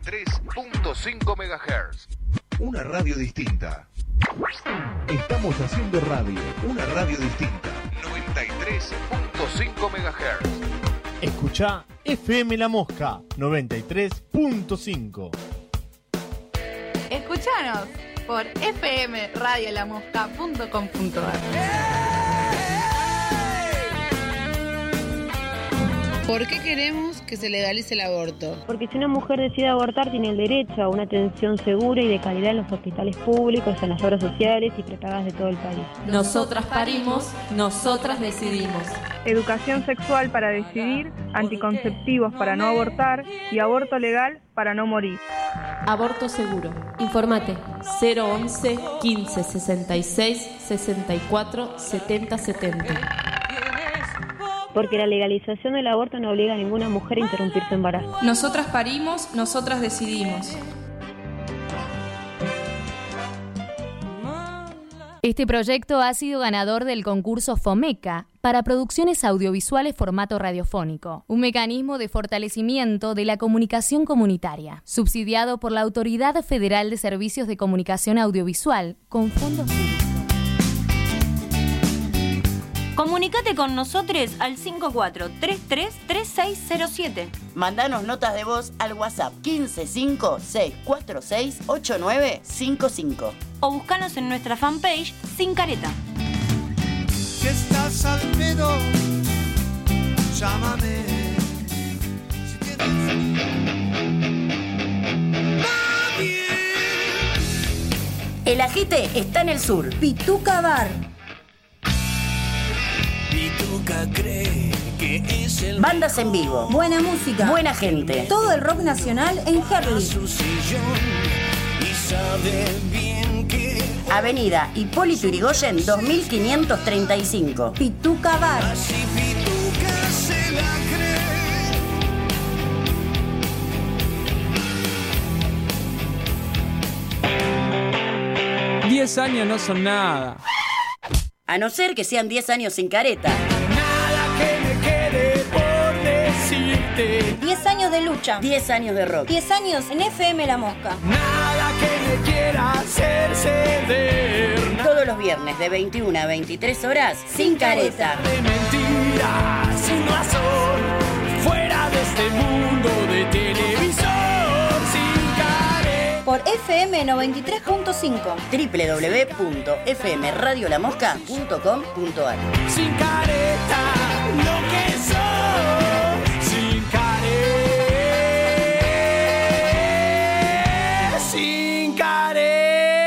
93.5 MHz. Una radio distinta. Estamos haciendo radio, una radio distinta. 93.5 MHz. Escuchá FM La Mosca 93.5. Escuchanos por fmradiolaMosca.com.ar. ¿Por qué queremos que se legalice el aborto? Porque si una mujer decide abortar, tiene el derecho a una atención segura y de calidad en los hospitales públicos, en las obras sociales y prepagadas de todo el país. Nosotras parimos, nosotras decidimos. Educación sexual para decidir, anticonceptivos para no abortar y aborto legal para no morir. Aborto seguro. Informate 011 15 66 64 70 70. Porque la legalización del aborto no obliga a ninguna mujer a interrumpir su embarazo. Nosotras parimos, nosotras decidimos. Este proyecto ha sido ganador del concurso FOMECA para producciones audiovisuales formato radiofónico, un mecanismo de fortalecimiento de la comunicación comunitaria, subsidiado por la Autoridad Federal de Servicios de Comunicación Audiovisual con fondos públicos. Comunicate con nosotros al 54333607. Mandanos notas de voz al WhatsApp 155-646-8955. O buscanos en nuestra fanpage Sin Careta. Si estás al pedo, llámame. Si El agite está en el sur. Pituca Bar. Pituca cree que es el Bandas en vivo. Buena música. Buena gente. Todo el rock nacional en Herli. su sillón y sabe bien que Avenida Hipólito Yrigoyen 2535. Pituca Bar. así Pituca se la cree. 10 años no son nada. A no ser que sean 10 años sin careta. Nada que me quede por decirte. 10 años de lucha. 10 años de rock. 10 años en FM La Mosca. Nada que me quiera hacer ceder. Todos los viernes de 21 a 23 horas, sin careta. De mentiras, sin razón, fuera de este mundo de televisor. Sin careta. Por FM 93.5. www.fmradiolamosca.com.ar. Sin careta, lo que soy. Sin careta. Sin careta.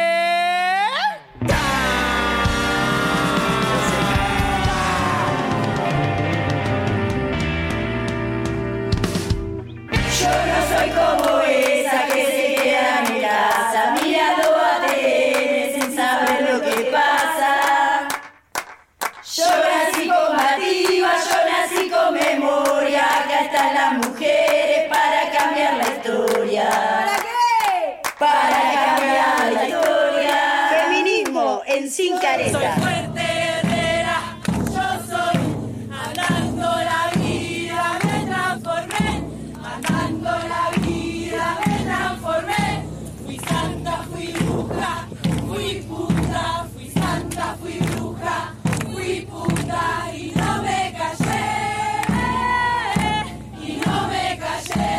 Yo no soy como esa que se queda en mi casa mirando a tele sin saber lo que pasa. Yo nací combativa, yo nací con memoria. Acá están las mujeres para cambiar la historia. ¿Para qué? Para cambiar la historia. Feminismo en Sin Careta. Soy fuerte guerrera, yo soy andando la vida, me transformé, andando la vida, me transformé. Fui santa, fui bruja, fui puta, fui santa, fui bruja, fui puta y no me callé, y no me callé,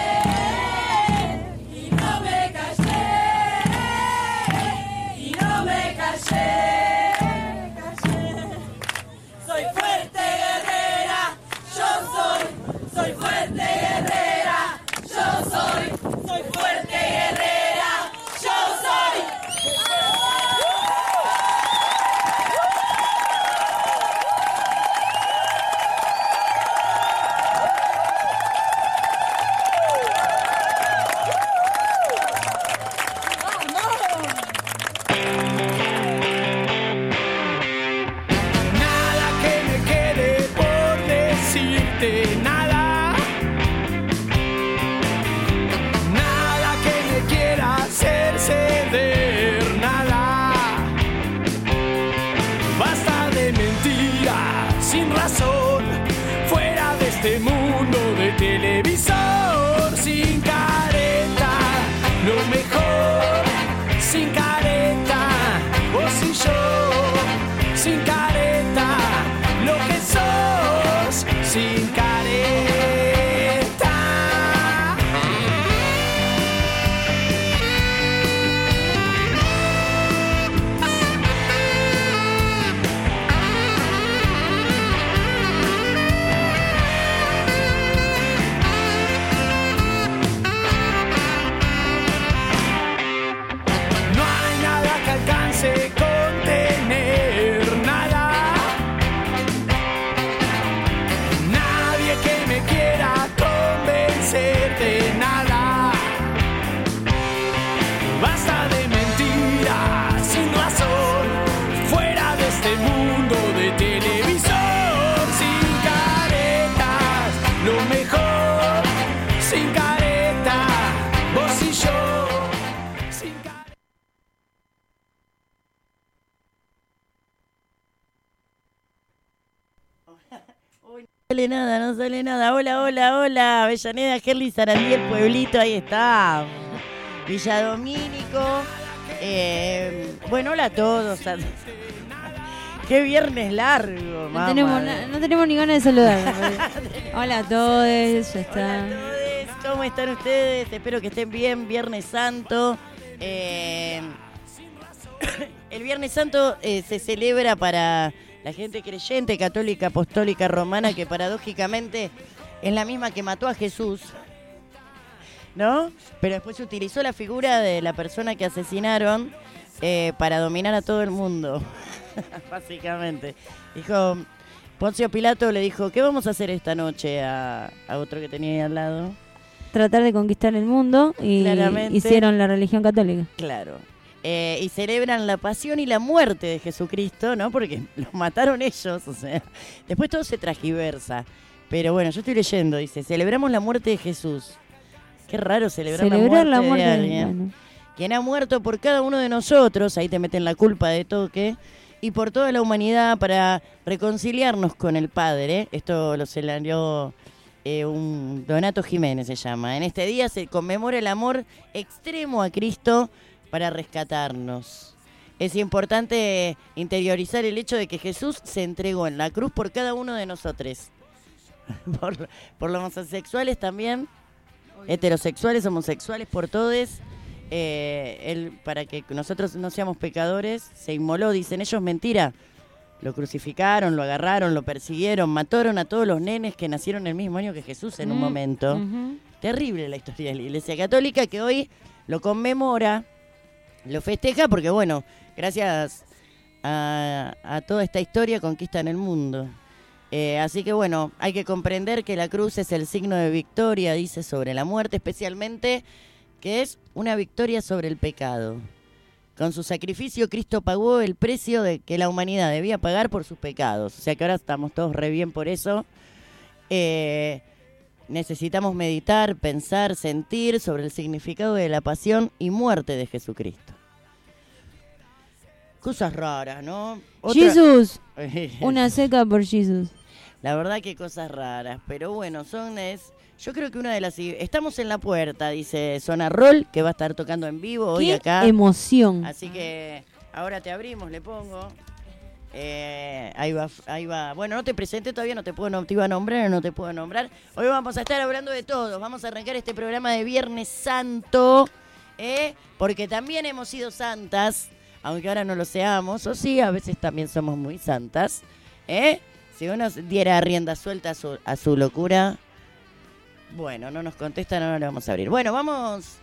y no me callé, y no me callé. Soy fuerte guerrera, yo soy fuerte guerrera, yo soy fuerte guerrera, yo soy. sin careta, vos y yo, sin careta, lo que sos, sin careta. Contener nada, nadie que me quiera convencer de nada. Basta de mentiras sin razón, fuera de este mundo de televisor. Sin caretas, lo mejor, sin careta, vos y yo. No sale nada. Hola. Avellaneda, Gerli, Sarandí, el pueblito, ahí está. Villa Domínico. Bueno, hola a todos. Qué viernes largo, mamá. No tenemos ni ganas de saludar. Hola a todos, ya está. Hola a todos, ¿cómo están ustedes? Espero que estén bien. Viernes Santo. El Viernes Santo se celebra para la gente creyente, católica, apostólica, romana, que paradójicamente es la misma que mató a Jesús, ¿no? Pero después se utilizó la figura de la persona que asesinaron para dominar a todo el mundo, básicamente. Dijo, Poncio Pilato le dijo, ¿qué vamos a hacer esta noche a otro que tenía ahí al lado? Tratar de conquistar el mundo y claramente hicieron la religión católica. Claro. Y celebran la pasión y la muerte de Jesucristo, ¿no? Porque los mataron ellos, o sea. Después todo se transgiversa. Pero bueno, yo estoy leyendo, dice, celebramos la muerte de Jesús. Qué raro celebrar la muerte de alguien. Quien ha muerto por cada uno de nosotros, ahí te meten la culpa de toque, y por toda la humanidad para reconciliarnos con el Padre. Esto lo celebró un Donato Jiménez, se llama. En este día se conmemora el amor extremo a Cristo para rescatarnos. Es importante interiorizar el hecho de que Jesús se entregó en la cruz por cada uno de nosotros. Por los homosexuales también, heterosexuales, homosexuales, por todos. Él, para que nosotros no seamos pecadores, se inmoló, dicen ellos, mentira. Lo crucificaron, lo agarraron, lo persiguieron, mataron a todos los nenes que nacieron el mismo año que Jesús en un momento. Terrible la historia de la Iglesia Católica, que hoy lo conmemora, lo festeja porque, bueno, gracias a toda esta historia conquistan el mundo. Así que, bueno, hay que comprender que la cruz es el signo de victoria, dice, sobre la muerte, especialmente que es una victoria sobre el pecado. Con su sacrificio, Cristo pagó el precio de que la humanidad debía pagar por sus pecados. O sea que ahora estamos todos re bien por eso. Necesitamos meditar, pensar, sentir sobre el significado de la pasión y muerte de Jesucristo. Cosas raras, ¿no? Jesús. Una seca por Jesús. La verdad que cosas raras. Pero bueno, yo creo que una de las... Estamos en la puerta, dice Zona Roll, que va a estar tocando en vivo hoy acá. ¡Qué emoción! Así que ahora te abrimos, le pongo. Ahí va. Bueno, no te presenté todavía, te iba a nombrar o no te puedo nombrar. Hoy vamos a estar hablando de todo. Vamos a arrancar este programa de Viernes Santo, porque también hemos sido santas, aunque ahora no lo seamos, o sí, a veces también somos muy santas. Si uno diera rienda suelta a su locura... Bueno, no nos contestan, ahora le vamos a abrir. Bueno, vamos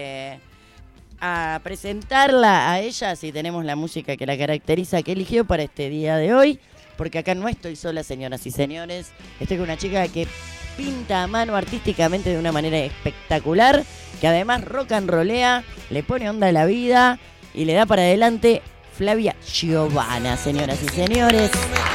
a presentarla a ella, si tenemos la música que la caracteriza, que eligió para este día de hoy, porque acá no estoy sola, señoras y señores. Estoy con una chica que pinta a mano artísticamente de una manera espectacular, que además rock and rollea, le pone onda a la vida y le da para adelante. Flavia Giovanna, señoras y señores.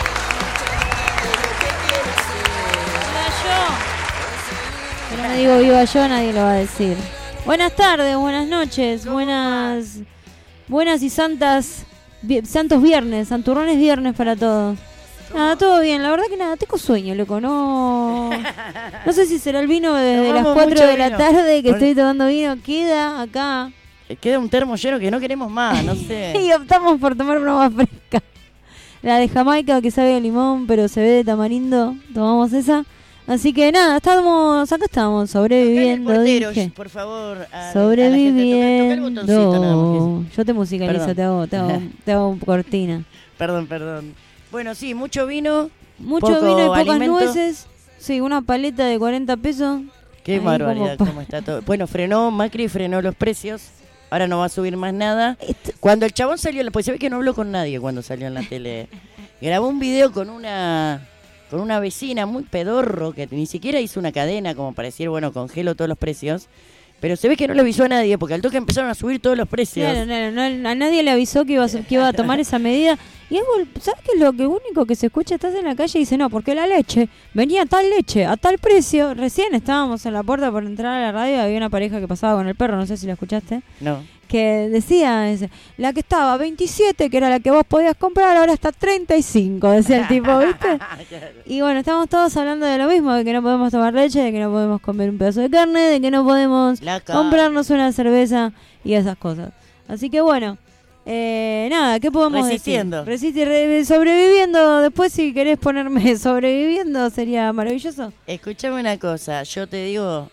Pero no digo viva yo, nadie lo va a decir. Buenas tardes, buenas noches, buenas y santos viernes, santurrones viernes para todos. Nada, todo bien, la verdad que nada, tengo sueño, loco, no sé si será el vino desde las 4 de la tarde que estoy tomando vino, queda acá. queda un termo lleno que no queremos más, no sé. Y optamos por tomar una más fresca. La de Jamaica que sabe de limón, pero se ve de tamarindo. Tomamos esa. Así que nada, acá estamos sobreviviendo. Portero, dije. por favor, Sobreviviendo. toca el botoncito, nada más. Yo te musicalizo, te hago cortina. Perdón. Bueno, sí, mucho vino. Mucho poco vino y pocas alimento. nueces. Sí, una paleta de 40 pesos. Qué Ahí barbaridad, como cómo está todo. Bueno, Macri frenó los precios. Ahora no va a subir más nada. Cuando el chabón salió, pues se ve que no habló con nadie cuando salió en la tele. Grabó un video con una vecina muy pedorro que ni siquiera hizo una cadena como para decir, bueno, congelo todos los precios. Pero se ve que no le avisó a nadie porque al toque empezaron a subir todos los precios. Claro, a nadie le avisó que iba a tomar esa medida. Y ¿sabes qué es lo único que se escucha? Estás en la calle y dice, no, porque la leche, venía tal leche, a tal precio. Recién estábamos en la puerta por entrar a la radio, había una pareja que pasaba con el perro, no sé si la escuchaste. No. Que decía, la que estaba 27, que era la que vos podías comprar, ahora está 35, decía el tipo, ¿viste? Y bueno, estamos todos hablando de lo mismo, de que no podemos tomar leche, de que no podemos comer un pedazo de carne, de que no podemos comprarnos una cerveza y esas cosas. Así que bueno, nada, ¿qué podemos Resistiendo. decir? Sobreviviendo. Después si querés ponerme sobreviviendo sería maravilloso. Escúchame una cosa, yo te digo,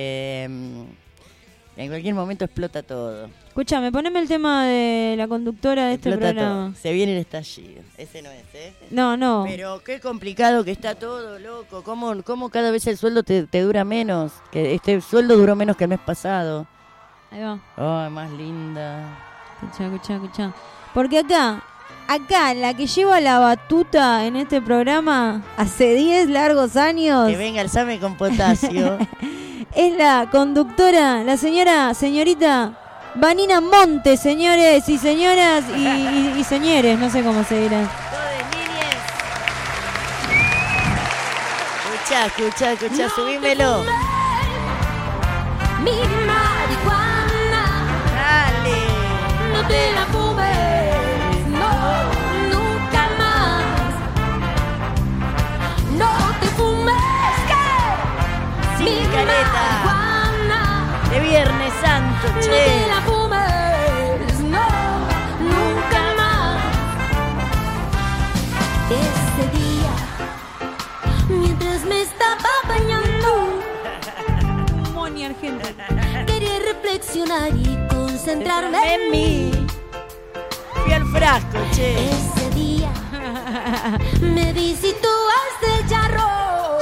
en cualquier momento explota todo. Escúchame, poneme el tema de la conductora de este programa. Todo. Se viene el estallido. Ese no es, ¿eh? No. Pero qué complicado que está todo, loco. ¿Cómo cada vez el sueldo te dura menos? Que este sueldo duró menos que el mes pasado. Ahí va. Oh, más linda. Escuchá. Porque acá, la que lleva la batuta en este programa hace 10 largos años. Que venga el Same con potasio. Es la conductora, la señorita Vanina Monte, señores y señoras y señores, no sé cómo se dirá. Escuchá, subímelo. Mi marihuana, dale, no te la fumes, no, nunca más. No te fumes, que sin careta. De Viernes Santo, no te la fumes, no, nunca más. Ese día, mientras me estaba bañando, Moni Argentina, quería reflexionar y concentrarme en mí. Fui al frasco, Ese día me visitó hasta el charro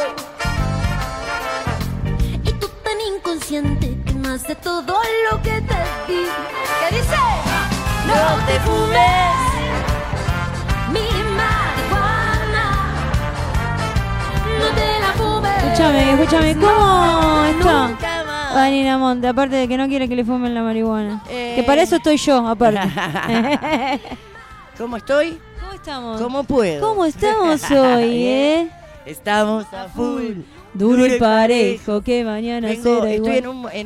y tú tan inconsciente que más de todo lo que te di. ¿Qué dice? No te fumes mi marihuana, no te la fumes. Escúchame, ¿cómo está Vanina Monte? Aparte de que no quiere que le fumen la marihuana. Que para eso estoy yo, aparte. ¿Cómo estoy? ¿Cómo estamos? ¿Cómo puedo? ¿Cómo estamos hoy, Estamos a full. Duro y parejo, que mañana será igual.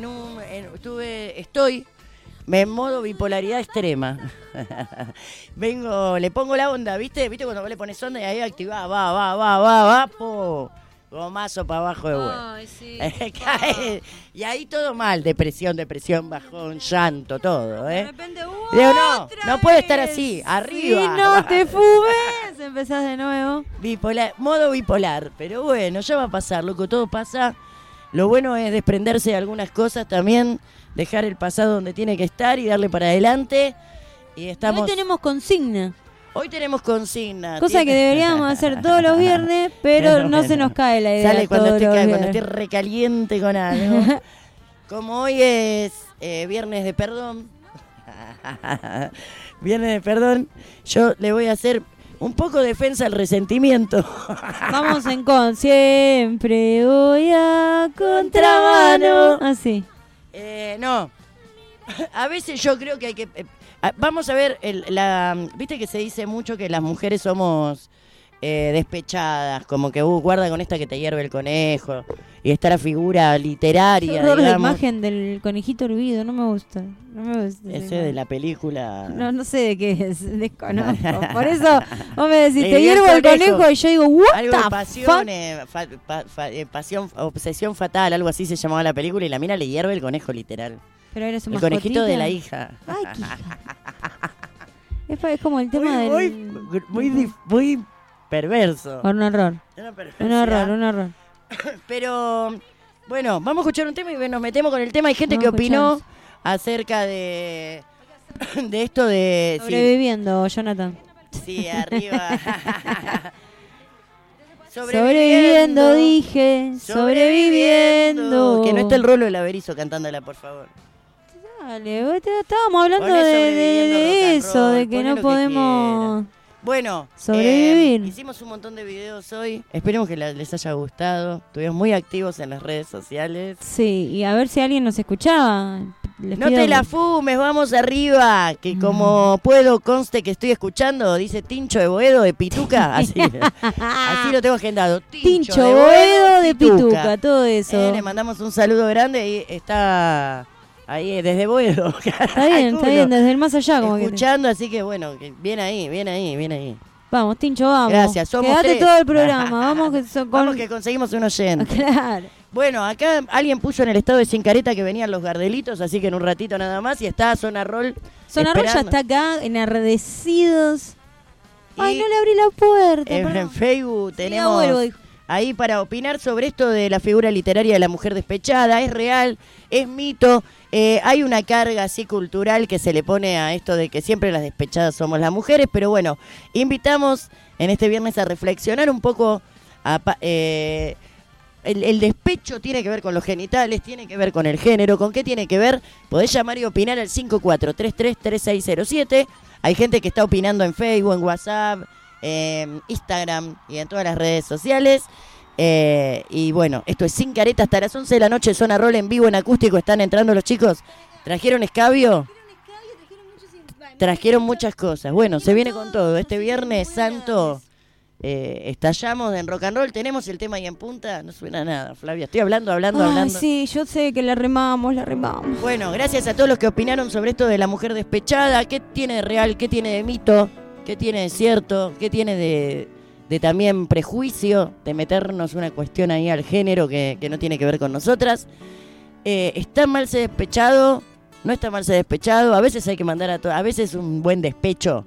Estoy en modo bipolaridad extrema. Le pongo la onda, ¿viste? ¿Viste cuando vos le pones onda y ahí activás, va, po. Gomazo para abajo de vuelta. Ay, sí. Cae. Y ahí todo mal, depresión, bajón, llanto, todo, ¿eh? De repente, digo, no puede estar así, arriba. Si no te fumes, empezás de nuevo. Modo bipolar, pero bueno, ya va a pasar, loco, todo pasa. Lo bueno es desprenderse de algunas cosas también, dejar el pasado donde tiene que estar y darle para adelante. Y estamos... Hoy tenemos consigna. Hoy tenemos consigna. Cosa que deberíamos hacer todos los viernes, pero no se nos cae la idea. Sale cuando esté recaliente con algo. Como hoy es viernes de perdón. Viernes de perdón. Yo le voy a hacer un poco defensa al resentimiento. Vamos en siempre voy a contramano. Así. No. A veces yo creo que hay que... vamos a ver, viste que se dice mucho que las mujeres somos despechadas, como que guarda con esta que te hierve el conejo, y está la figura literaria, digamos. La digamos. imagen del conejito hervido, no me gusta. Ese de la película. No sé de qué es, desconozco. Por eso vos me decís, te hiervo el conejo y yo digo, what algo de pasión, pasión, obsesión fatal, algo así se llamaba la película, y la mina le hierve el conejo literal. Pero era su El conejito mascotita. de la hija. Ay, es como el tema Muy perverso. Un horror. Un horror. Pero, bueno, vamos a escuchar un tema y nos metemos con el tema. Hay gente que opinó acerca de esto de... Sobreviviendo, Jonathan. Sí, arriba. Sobreviviendo, dije. Sobreviviendo. Que no esté el Rolo del Averizo cantándola, por favor. Dale, estábamos hablando de eso, de que no podemos... Bueno, sobrevivir. Hicimos un montón de videos hoy. Esperemos que les haya gustado. Estuvimos muy activos en las redes sociales. Sí, y a ver si alguien nos escuchaba. No te la fumes, vamos arriba. Que como puedo, conste que estoy escuchando, dice Tincho de Boedo de Pituca. Así lo tengo agendado. Tincho de Boedo de Pituca, todo eso. Le mandamos un saludo grande y está... Ahí, desde Boedo. Está bien, desde el más allá. Como escuchando, así que bueno, bien ahí. Vamos, Tincho, vamos. Gracias, somos Quédate 3. todo el programa. Vamos que conseguimos un oyente. Claro. Bueno, acá alguien puso en el estado de Sin Careta que venían los Gardelitos, así que en un ratito nada más. Y está Zona Roll. Zona Roll ya está acá, enardecidos. Ay, no le abrí la puerta. En Facebook tenemos... Ahí para opinar sobre esto de la figura literaria de la mujer despechada. ¿Es real? ¿Es mito? Hay una carga así cultural que se le pone a esto de que siempre las despechadas somos las mujeres, pero bueno, invitamos en este viernes a reflexionar un poco. El despecho tiene que ver con los genitales, tiene que ver con el género. ¿Con qué tiene que ver? Podés llamar y opinar al 54333607. Hay gente que está opinando en Facebook, en WhatsApp, Instagram y en todas las redes sociales. Y bueno, esto es Sin Careta hasta las 11 de la noche. Zona Roll en vivo, en acústico. Están entrando los chicos. ¿Trajeron escabio? Trajeron muchas cosas. Bueno, se viene con todo. Este Viernes Santo estallamos en rock and roll. Tenemos el tema ahí en punta. No suena nada, Flavia. Estoy hablando. Sí, yo sé que la remamos. Bueno, gracias a todos los que opinaron sobre esto de la mujer despechada. ¿Qué tiene de real? ¿Qué tiene de mito? ¿Qué tiene de cierto? ¿Qué tiene de también prejuicio? De meternos una cuestión ahí al género que no tiene que ver con nosotras. ¿Está mal ser despechado? ¿No está mal ser despechado? A veces hay que mandar a veces un buen despecho.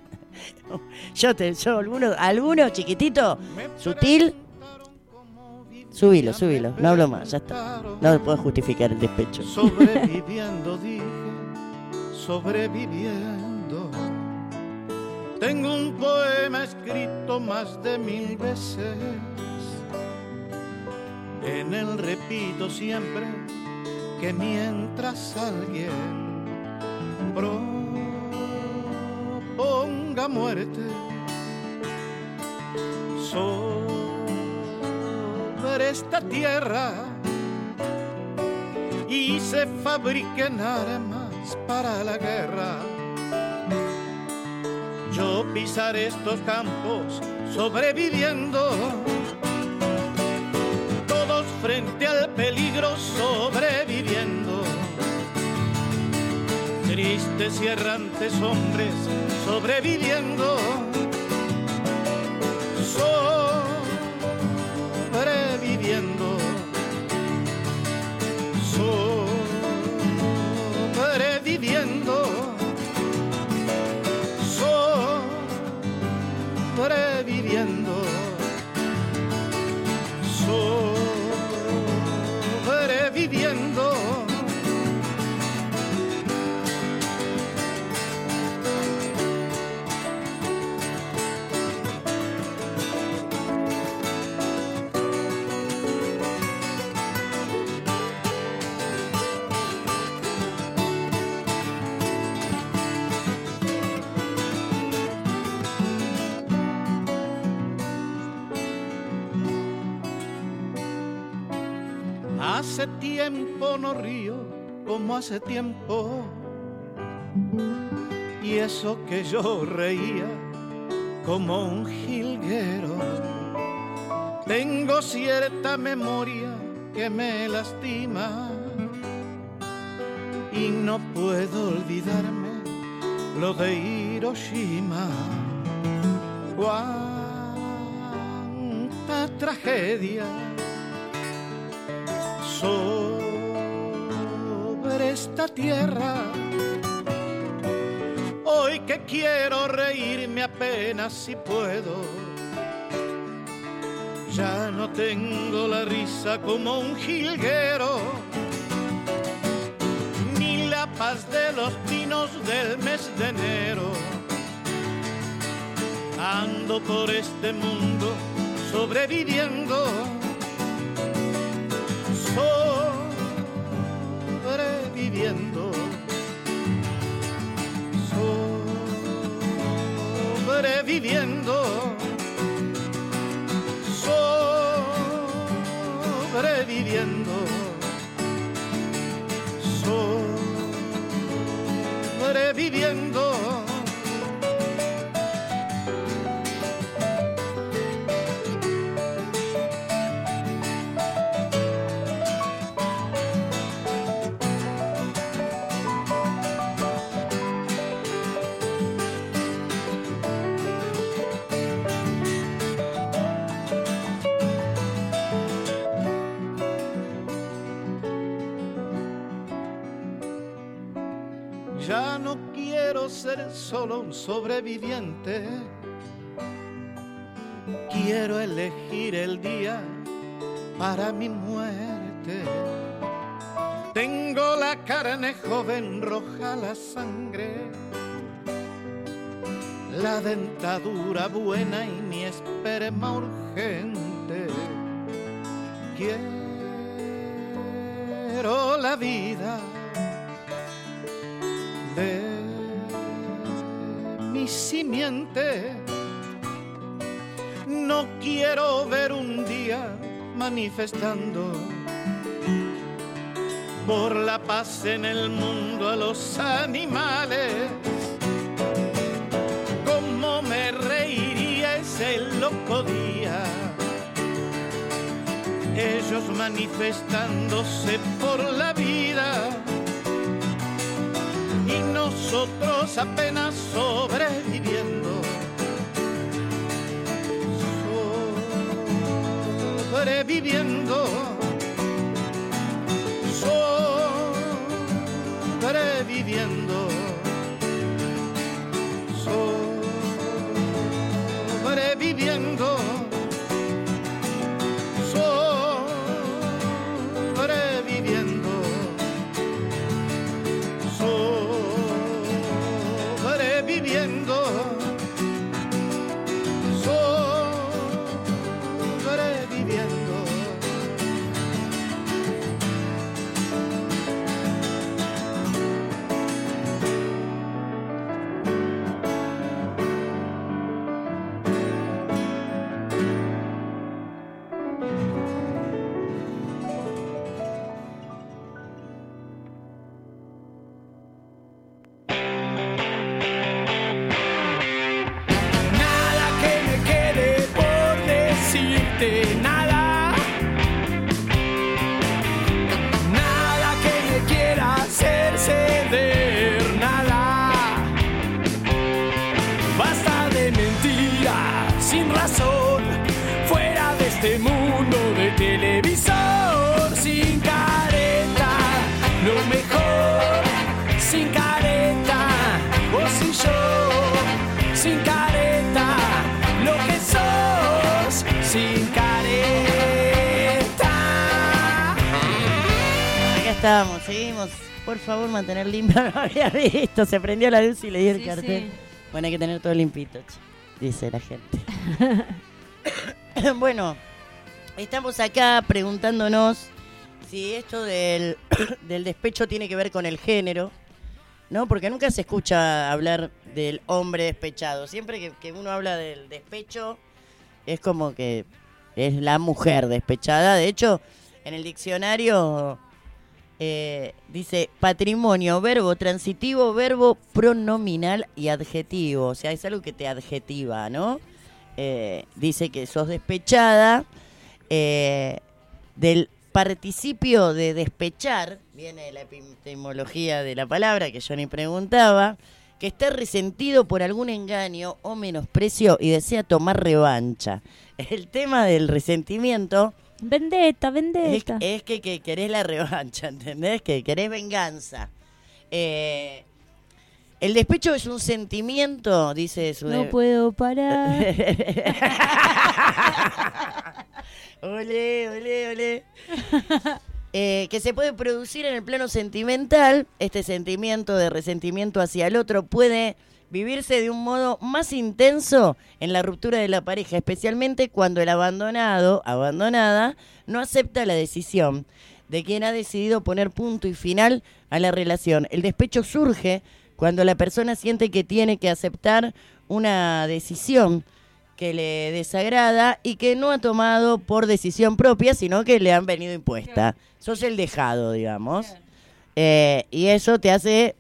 Alguno chiquitito, sutil. Subilo. No hablo más, ya está. No puedo justificar el despecho. Sobreviviendo, dije. Sobreviviendo. Tengo un poema escrito más de 1000 veces. En él repito siempre que mientras alguien proponga muerte sobre esta tierra y se fabriquen armas para la guerra, yo pisaré estos campos sobreviviendo, todos frente al peligro sobreviviendo, tristes y errantes hombres sobreviviendo, sobreviviendo, sobreviviendo, sobreviviendo, sobreviviendo. Hace tiempo no río como hace tiempo, y eso que yo reía como un jilguero. Tengo cierta memoria que me lastima y no puedo olvidarme lo de Hiroshima. Cuánta tragedia sobre esta tierra. Hoy que quiero reírme apenas si puedo, ya no tengo la risa como un jilguero, ni la paz de los pinos del mes de enero. Ando por este mundo sobreviviendo, sobreviviendo, sobreviviendo, sobreviviendo, sobreviviendo. Ya no quiero ser solo un sobreviviente, quiero elegir el día para mi muerte. Tengo la carne joven, roja la sangre, la dentadura buena y mi esperma urgente. Quiero la vida de mi simiente. No quiero ver un día manifestando por la paz en el mundo a los animales. Cómo me reiría ese loco día, ellos manifestándose por la vida y nosotros apenas sobreviviendo, sobreviviendo, sobreviviendo, sobreviviendo, sobreviviendo, sobreviviendo, sobreviviendo. Nada que me quede por decirte, nada. Nada que me quiera hacer ceder, nada. Basta de mentiras sin razón, fuera de este mundo de televisor. Sin careta, lo mejor. Sin careta, vos y yo. Sin careta, lo que sos. Sin careta. Acá estamos, seguimos. Por favor, mantener limpio. No había visto, se prendió la luz y le di el Sí, cartel. sí. Bueno, hay que tener todo limpito, dice la gente. Bueno, estamos acá preguntándonos si esto del despecho tiene que ver con el género, ¿no? Porque nunca se escucha hablar del hombre despechado. Siempre que uno habla del despecho, es como que es la mujer despechada. De hecho, en el diccionario dice patrimonio, verbo transitivo, verbo pronominal y adjetivo. O sea, es algo que te adjetiva, ¿no? Dice que sos despechada, del participio de despechar, viene la etimología de la palabra que yo ni preguntaba, que está resentido por algún engaño o menosprecio y desea tomar revancha. El tema del resentimiento Vendetta. Es que querés la revancha, ¿entendés? Que querés venganza. El despecho es un sentimiento, dice su... No puedo parar. Olé. Que se puede producir en el plano sentimental. Este sentimiento de resentimiento hacia el otro puede vivirse de un modo más intenso en la ruptura de la pareja, especialmente cuando el abandonada, no acepta la decisión de quien ha decidido poner punto y final a la relación. El despecho surge cuando la persona siente que tiene que aceptar una decisión que le desagrada y que no ha tomado por decisión propia, sino que le han venido impuesta. Sos el dejado, digamos. Y eso te hace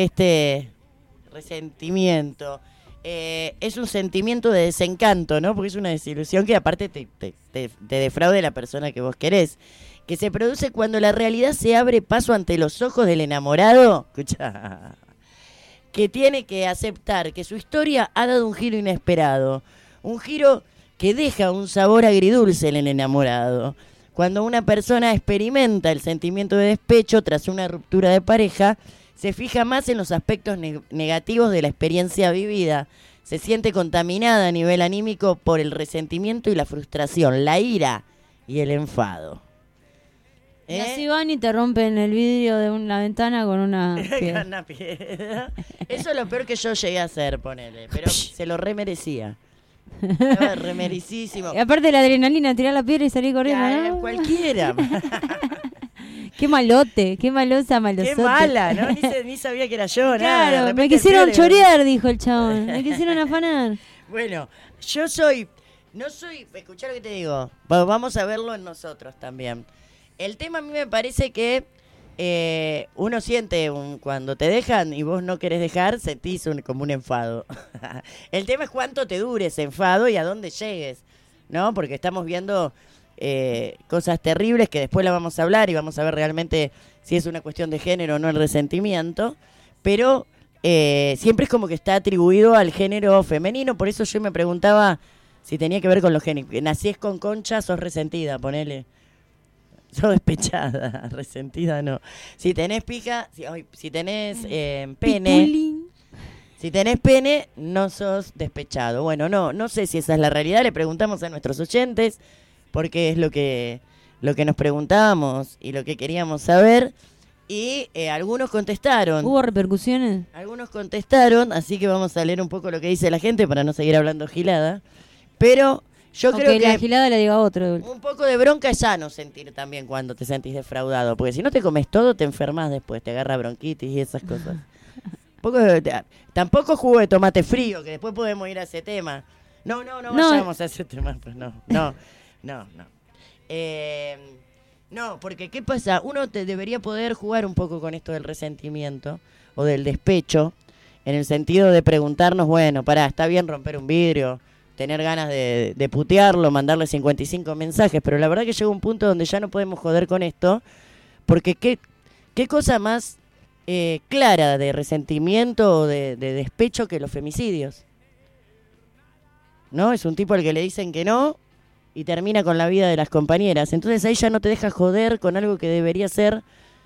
resentimiento. Es un sentimiento de desencanto, ¿no? Porque es una desilusión que aparte te defraude la persona que vos querés. Que se produce cuando la realidad se abre paso ante los ojos del enamorado. Escuchá. Que tiene que aceptar que su historia ha dado un giro inesperado. Un giro que deja un sabor agridulce en el enamorado. Cuando una persona experimenta el sentimiento de despecho tras una ruptura de pareja, se fija más en los aspectos negativos de la experiencia vivida. Se siente contaminada a nivel anímico por el resentimiento y la frustración, la ira y el enfado. Y así van y te rompen el vidrio de una ventana con una piedra. Con una piedra. Eso es lo peor que yo llegué a hacer, ponele. Pero se lo remerecía. Estaba remerecísimo. Y aparte la adrenalina, tirar la piedra y salir corriendo, Ya, ¿no? cualquiera. Qué malote, qué malosa, malosote. Qué mala, ¿no? Ni sabía que era yo, nada. Claro, me quisieron chorear, dijo el chabón. Me quisieron afanar. Bueno, no soy, escuchá lo que te digo. Vamos a verlo en nosotros también. El tema a mí me parece que uno siente cuando te dejan y vos no querés dejar, sentís como un enfado. El tema es cuánto te dure ese enfado y a dónde llegues, ¿no? Porque estamos viendo cosas terribles que después la vamos a hablar y vamos a ver realmente si es una cuestión de género o no el resentimiento, pero siempre es como que está atribuido al género femenino, por eso yo me preguntaba si tenía que ver con los géneros. Nacís con concha, sos resentida, ponele. Sos despechada, resentida no. Si tenés pija, si tenés pene, Pitulín. Si tenés pene, no sos despechado. Bueno, no sé si esa es la realidad, le preguntamos a nuestros oyentes, porque es lo que nos preguntábamos y lo que queríamos saber. Y algunos contestaron. ¿Hubo repercusiones? Algunos contestaron, así que vamos a leer un poco lo que dice la gente para no seguir hablando gilada. Pero yo creo que la gilada le diga a otro. Un poco de bronca es sano sentir también cuando te sentís defraudado. Porque si no te comes todo, te enfermas después. Te agarra bronquitis y esas cosas. Tampoco jugo de tomate frío, que después podemos ir a ese tema. No vayamos a ese tema. Pues no. No, porque ¿qué pasa? Uno debería poder jugar un poco con esto del resentimiento o del despecho, en el sentido de preguntarnos, bueno, está bien romper un vidrio, tener ganas de putearlo, mandarle 55 mensajes, pero la verdad que llega un punto donde ya no podemos joder con esto, porque qué cosa más clara de resentimiento o de despecho que los femicidios. ¿No? Es un tipo al que le dicen que no y termina con la vida de las compañeras. Entonces ahí ya no te deja joder con algo que debería ser...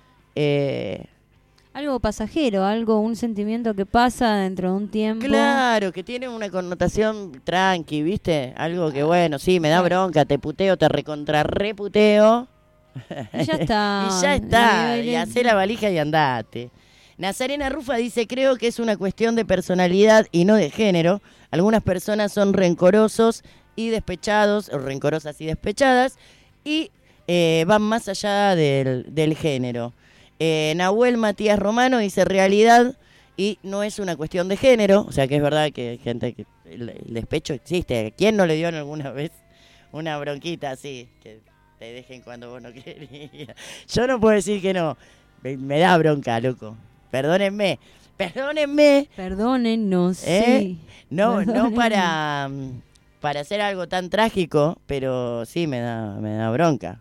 algo pasajero, un sentimiento que pasa dentro de un tiempo. Claro, que tiene una connotación tranqui, ¿viste? Algo que, bueno, sí, me da bronca, te puteo, te reputeo. Y ya está. Y ya está, y hacé la valija y andate. Nazarena Rufa dice, creo que es una cuestión de personalidad y no de género. Algunas personas son rencorosos y despechados, o rencorosas y despechadas, y van más allá del género. Nahuel Matías Romano dice realidad y no es una cuestión de género, o sea que es verdad que hay gente que el despecho existe. ¿Quién no le dio alguna vez una bronquita así, que te dejen cuando vos no querías? Yo no puedo decir que no, me da bronca, loco. Perdónenme. Perdónennos, sí. No para hacer algo tan trágico, pero sí me da bronca.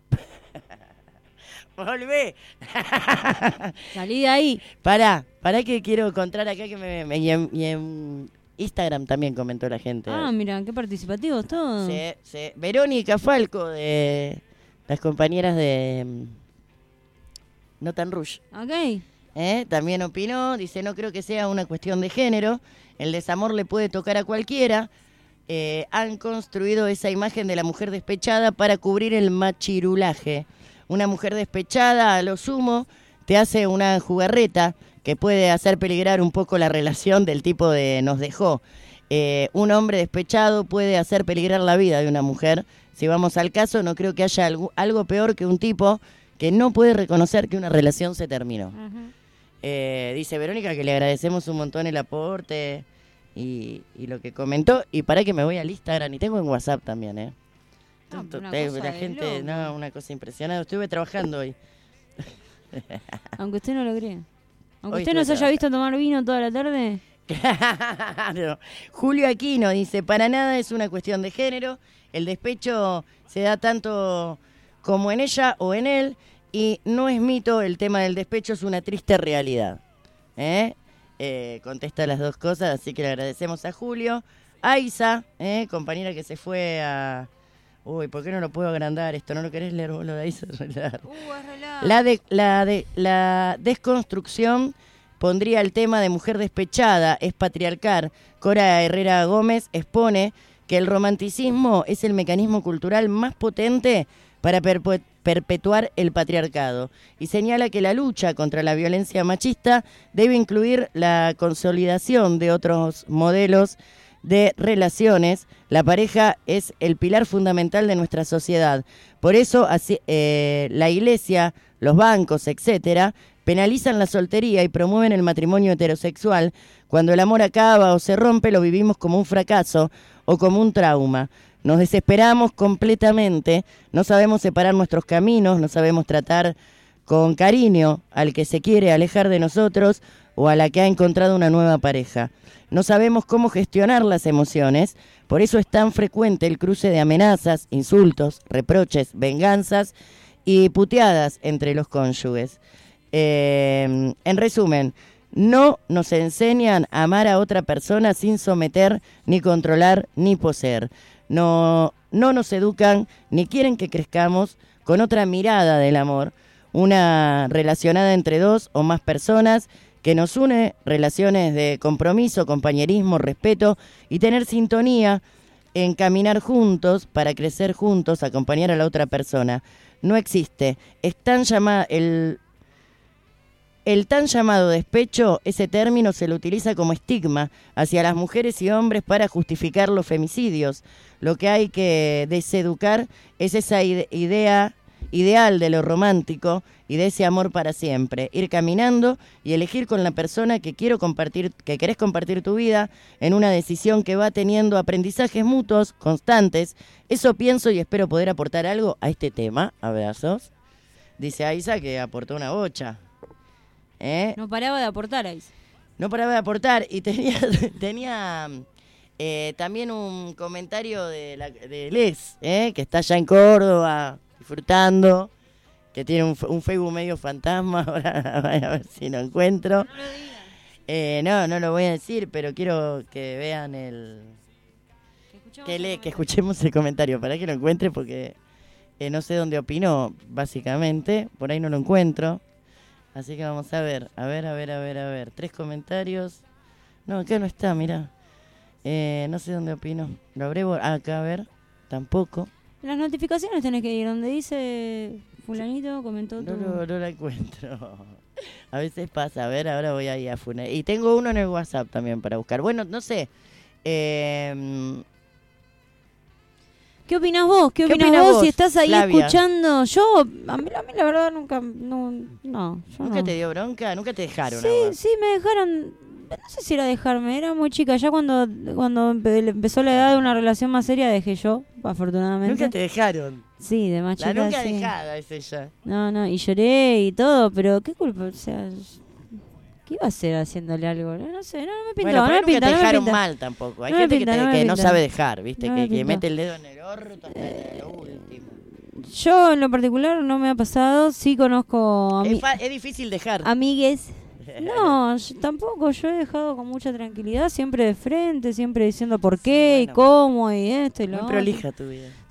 Volvé. Salí de ahí. Pará que quiero encontrar acá que y en Instagram también comentó la gente. Ah, mira, qué participativos todos. Sí. Verónica Falco de las compañeras de Notan Rouge. Ok. También opinó, dice, no creo que sea una cuestión de género, el desamor le puede tocar a cualquiera. Han construido esa imagen de la mujer despechada para cubrir el machirulaje. Una mujer despechada, a lo sumo, te hace una jugarreta que puede hacer peligrar un poco la relación del tipo de nos dejó. Un hombre despechado puede hacer peligrar la vida de una mujer. Si vamos al caso, no creo que haya algo peor que un tipo que no puede reconocer que una relación se terminó. Uh-huh. Dice Verónica que le agradecemos un montón el aporte y lo que comentó. Y para que me voy al Instagram, y tengo en WhatsApp también, la gente, no, una cosa impresionante. Estuve trabajando hoy. Aunque usted no lo crea. Aunque Hoy usted nos haya visto tomar vino toda la tarde. Claro. Julio Aquino dice, para nada es una cuestión de género. El despecho se da tanto como en ella o en él. Y no es mito, el tema del despecho es una triste realidad. Contesta las dos cosas, así que le agradecemos a Julio. Aiza, compañera que se fue a... Uy, ¿por qué no lo puedo agrandar esto? ¿No lo querés leer vos, lo de Aiza? La desconstrucción pondría el tema de mujer despechada, es patriarcal. Cora Herrera Gómez expone que el romanticismo es el mecanismo cultural más potente para perpetuar el patriarcado y señala que la lucha contra la violencia machista debe incluir la consolidación de otros modelos de relaciones. La pareja es el pilar fundamental de nuestra sociedad. Por eso la iglesia, los bancos, etcétera, penalizan la soltería y promueven el matrimonio heterosexual. Cuando el amor acaba o se rompe, lo vivimos como un fracaso o como un trauma. Nos desesperamos completamente, no sabemos separar nuestros caminos, no sabemos tratar con cariño al que se quiere alejar de nosotros o a la que ha encontrado una nueva pareja. No sabemos cómo gestionar las emociones, por eso es tan frecuente el cruce de amenazas, insultos, reproches, venganzas y puteadas entre los cónyuges. En resumen, no nos enseñan a amar a otra persona sin someter, ni controlar, ni poseer. No nos educan ni quieren que crezcamos con otra mirada del amor, una relacionada entre dos o más personas que nos une, relaciones de compromiso, compañerismo, respeto y tener sintonía en caminar juntos para crecer juntos, acompañar a la otra persona. No existe. Es tan el tan llamado despecho, ese término se lo utiliza como estigma hacia las mujeres y hombres para justificar los femicidios. Lo que hay que deseducar es esa idea ideal de lo romántico y de ese amor para siempre. Ir caminando y elegir con la persona que querés compartir tu vida en una decisión que va teniendo aprendizajes mutuos, constantes. Eso pienso y espero poder aportar algo a este tema. Abrazos. Dice Aiza que aportó una bocha. No paraba de aportar, Aiza. No paraba de aportar y tenía también un comentario de Les, que está allá en Córdoba disfrutando, que tiene un Facebook medio fantasma. Ahora a ver si lo encuentro. No lo digas. No lo voy a decir, pero quiero que vean que escuchemos el comentario para que lo encuentre, porque no sé dónde opinó, básicamente. Por ahí no lo encuentro. Así que vamos a ver. 3 comentarios. No, acá no está, mirá. No sé dónde opinó. Lo habré acá, a ver. Tampoco. En las notificaciones tenés que ir donde dice fulanito comentó tu... No la encuentro. A veces pasa. A ver, ahora voy a ir a fulanito. Y tengo uno en el WhatsApp también para buscar. Bueno, no sé. ¿Qué opinás vos? ¿Qué opinás vos si estás ahí Flavia? Escuchando? A mí la verdad nunca... ¿Nunca te dio bronca? ¿Nunca te dejaron? Sí, me dejaron... No sé si era dejarme, era muy chica. Ya cuando empezó la edad de una relación más seria dejé yo, afortunadamente. ¿Nunca te dejaron? Sí, de más chica. La nunca dejada es ella. No, y lloré y todo, pero qué culpa, o sea... ¿Qué iba a hacer haciéndole algo? No sé, no me pintó. Bueno, pero no me nunca te dejaron mal tampoco. Hay gente que no sabe dejar, ¿viste? Que mete el dedo en el orto hasta lo último. Yo en lo particular no me ha pasado. Sí conozco es difícil dejar. Amigues. No, tampoco. Yo he dejado con mucha tranquilidad, siempre de frente, siempre diciendo por qué y cómo y esto y lo otro. Muy prolija tu vida.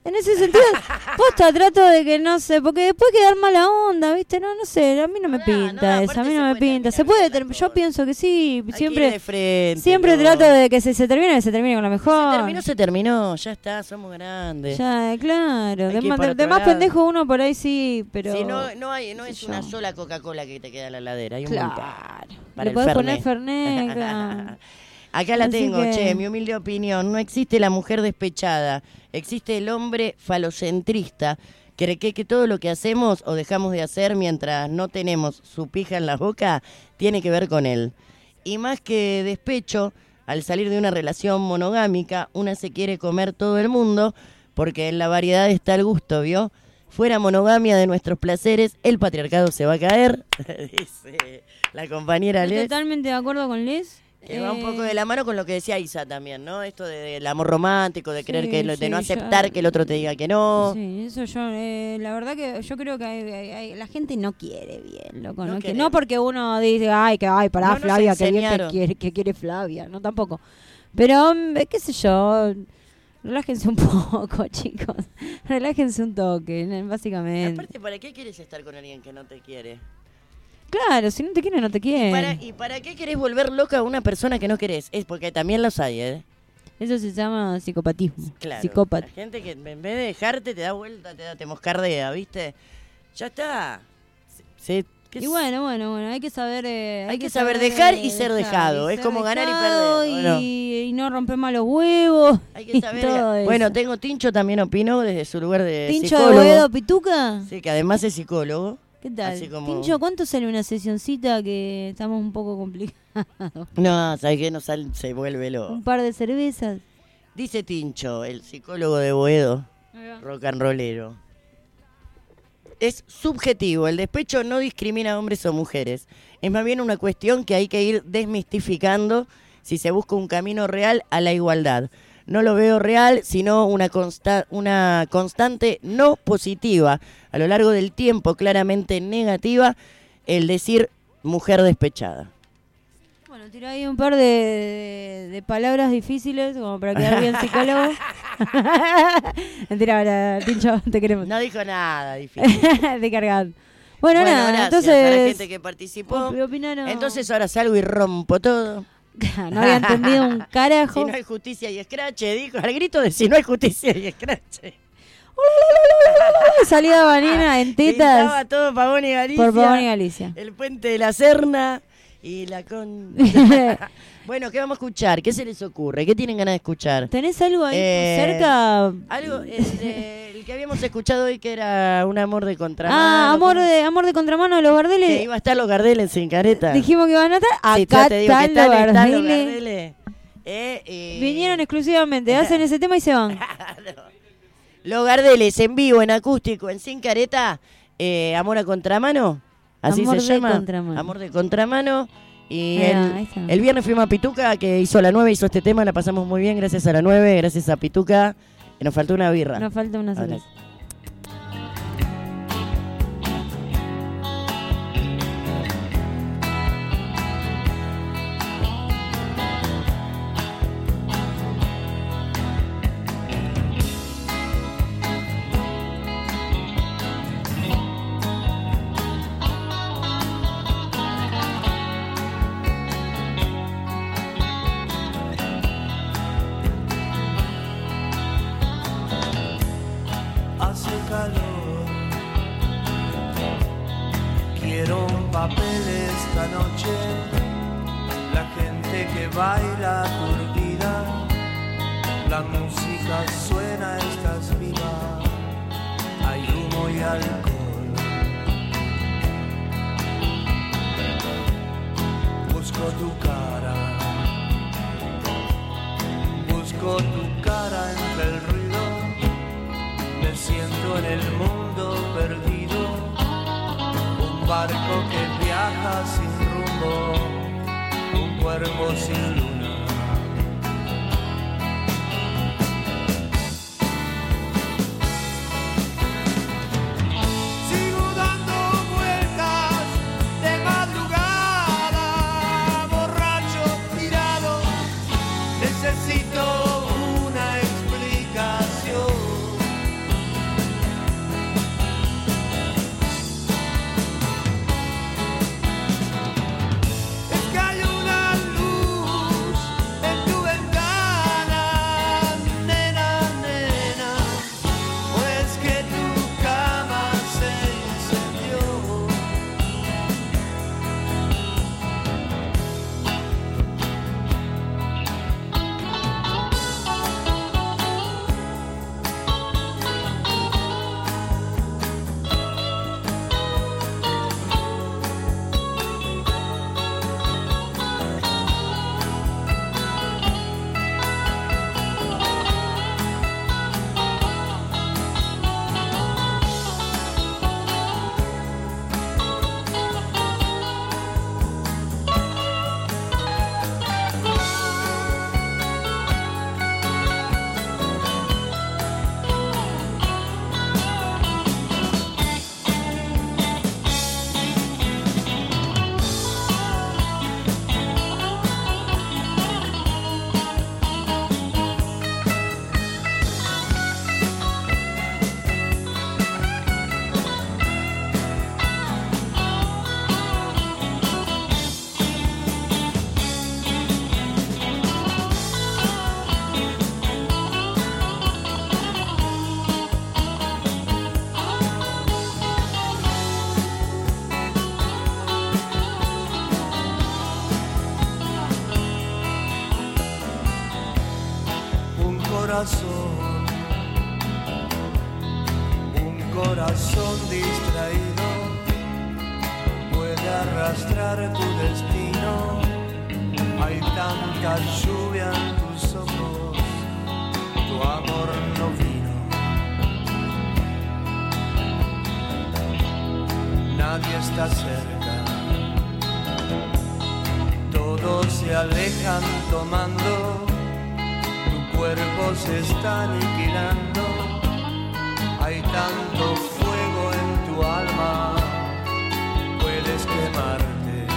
En ese sentido, posta, trato de que no sé, porque después quedar mala onda, ¿viste? No sé, a mí no me pinta eso, a mí no me pinta. Se puede, yo pienso que sí, siempre trato de que se termine con la mejor. Se terminó, ya está, somos grandes. Ya, claro, de más pendejo uno por ahí sí, pero... Si no es una sola Coca-Cola que te queda en la heladera, hay un montón. Le podés poner Fernet, claro. Acá la tengo, que... mi humilde opinión. No existe la mujer despechada. Existe el hombre falocentrista que cree que todo lo que hacemos o dejamos de hacer mientras no tenemos su pija en la boca tiene que ver con él. Y más que despecho, al salir de una relación monogámica, una se quiere comer todo el mundo porque en la variedad está el gusto, ¿vio? Fuera monogamia de nuestros placeres, el patriarcado se va a caer, dice la compañera Les. Totalmente de acuerdo con Les. Que va un poco de la mano con lo que decía Isa también, ¿no? Esto del amor romántico, de creer que de no aceptar que el otro te diga que no. Sí, eso yo, la verdad que yo creo que la gente no quiere bien, loco. No porque uno dice, pará, Flavia, que bien que quiere Flavia, no tampoco. Pero, qué sé yo, relájense un poco, chicos. Relájense un toque, básicamente. Aparte, ¿para qué quieres estar con alguien que no te quiere? Claro, si no te quiere, no te quiere. ¿Y para qué querés volver loca a una persona que no querés? Es porque también los hay, ¿eh? Eso se llama psicopatismo. Claro. Psicópata. La gente que en vez de dejarte te da vuelta, te moscardea, ¿viste? Ya está. Y bueno, hay que saber... hay que saber dejar y ser dejado. Es como ganar y perder. Y no romper más los huevos. Hay que saber. Bueno, tengo Tincho también opinó desde su lugar de ¿Tincho psicólogo. de Boedo Pituca? Sí, que además es psicólogo. ¿Qué tal? Tincho, ¿cuánto sale una sesioncita que estamos un poco complicados? No, ¿sabes qué? Se vuelve loco. Un par de cervezas. Dice Tincho, el psicólogo de Boedo, rock and rollero. Es subjetivo, el despecho no discrimina a hombres o mujeres. Es más bien una cuestión que hay que ir desmistificando si se busca un camino real a la igualdad. No lo veo real, sino una constante no positiva. A lo largo del tiempo, claramente negativa, el decir mujer despechada. Bueno, tiró ahí un par de palabras difíciles como para quedar bien psicólogo. Mentira, Tincho, te queremos. No dijo nada difícil. Te cargan. Bueno, nada, gracias entonces... a la gente que participó. Opinaron. Entonces ahora salgo y rompo todo. No había entendido un carajo. Si no hay justicia y escrache, dijo al grito de si no hay justicia y escrache. Salida Vanina en tetas. Pintaba todo Pavón y Galicia. Por Pavón y Galicia. El puente de la Serna y la con... Bueno, ¿qué vamos a escuchar? ¿Qué se les ocurre? ¿Qué tienen ganas de escuchar? ¿Tenés algo ahí cerca? Algo, el que habíamos escuchado hoy que era Un amor de contramano. Amor de contramano de los Gardeles. Que iba a estar los Gardeles sin careta. Dijimos que iban a estar. Acá están los Gardeles. Vinieron exclusivamente, hacen ese tema y se van. Los Gardeles en vivo, en acústico, en sin careta. Amor a contramano. Así Amor se llama. Contramano. Amor de contramano. Y el viernes fuimos a Pituca, que hizo la 9, hizo este tema, la pasamos muy bien, gracias a la 9, gracias a Pituca. Nos faltó una birra. Nos falta una cerveza. Quiero un papel esta noche, la gente que baila aturdida, la música suena, estás viva, hay humo y alcohol. Busco tu cara entre el ruido, me siento en el mundo perdido. Un barco que viaja sin rumbo, un cuervo sin luna. Sigo dando vueltas de madrugada, borracho, tirado, necesito una explicación. razón. Un corazón distraído puede arrastrar tu destino. Hay tanta lluvia en tus ojos, tu amor no vino. Nadie está cerca, todos se alejan tomando, tu cuerpo se está aniquilando. Hay tanto fuego en tu alma, puedes quemarte.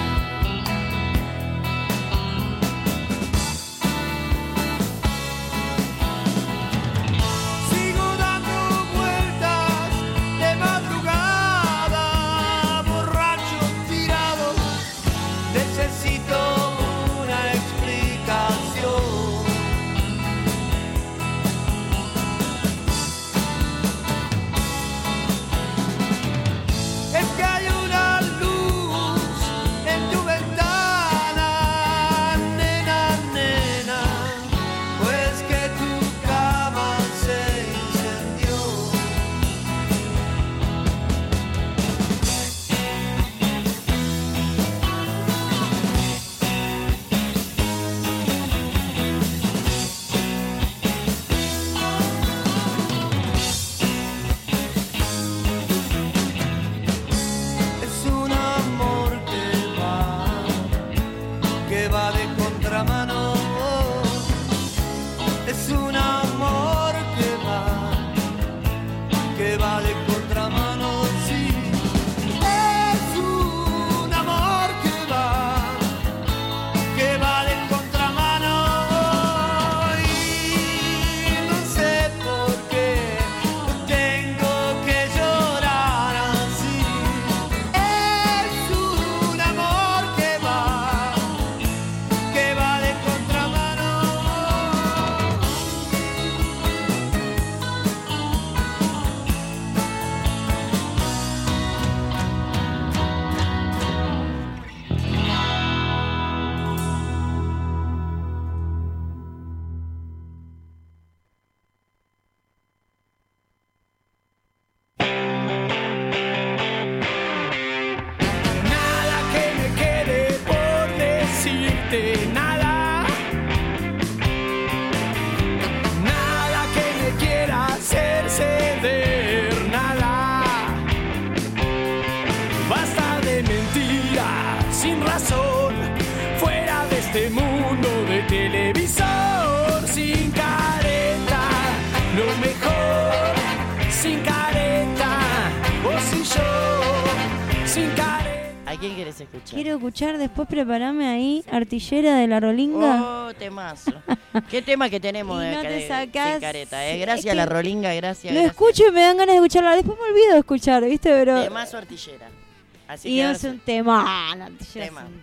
Quiero escuchar, después preparame ahí, Artillera de la Rolinga. Oh, temazo. Qué tema que tenemos no de te sacás, Sin Careta, Gracias a la Rolinga, gracias. Lo escucho y me dan ganas de escucharla. Después me olvido de escuchar, ¿viste? Pero... Temazo Artillera. Así y que es un tema. Artillera es un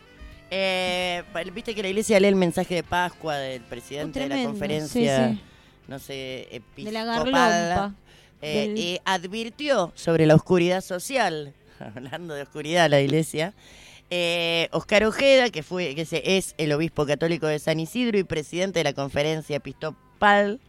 tema. Viste que la iglesia lee el mensaje de Pascua del presidente de la conferencia, sí. No sé, episcopal. De la Garlompa. Advirtió sobre la oscuridad social. Hablando de oscuridad, la iglesia. Oscar Ojeda, que es el obispo católico de San Isidro y presidente de la conferencia episcopal,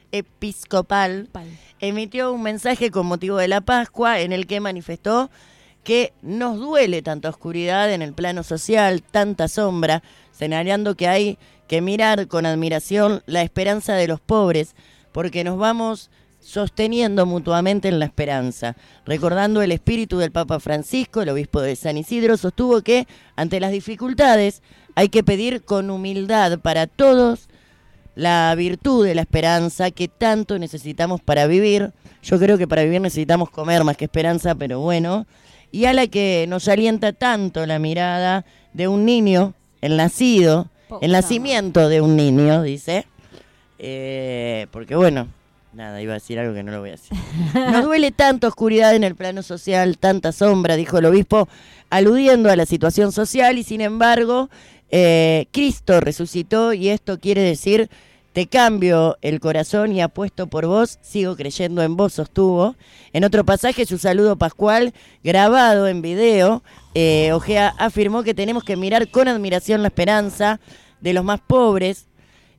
emitió un mensaje con motivo de la Pascua en el que manifestó que nos duele tanta oscuridad en el plano social, tanta sombra, señalando que hay que mirar con admiración la esperanza de los pobres, porque nos vamos sosteniendo mutuamente en la esperanza. Recordando el espíritu del Papa Francisco, el obispo de San Isidro sostuvo que ante las dificultades hay que pedir con humildad para todos la virtud de la esperanza que tanto necesitamos para vivir. Yo creo que para vivir necesitamos comer más que esperanza, pero bueno. Y a la que nos alienta tanto la mirada de un niño, el nacimiento de un niño, dice. Porque bueno... Nada, iba a decir algo que no lo voy a decir. Nos duele tanta oscuridad en el plano social, tanta sombra, dijo el obispo, aludiendo a la situación social, y sin embargo, Cristo resucitó y esto quiere decir, te cambio el corazón y apuesto por vos, sigo creyendo en vos, sostuvo. En otro pasaje, su saludo pascual, grabado en video, Ojeda afirmó que tenemos que mirar con admiración la esperanza de los más pobres,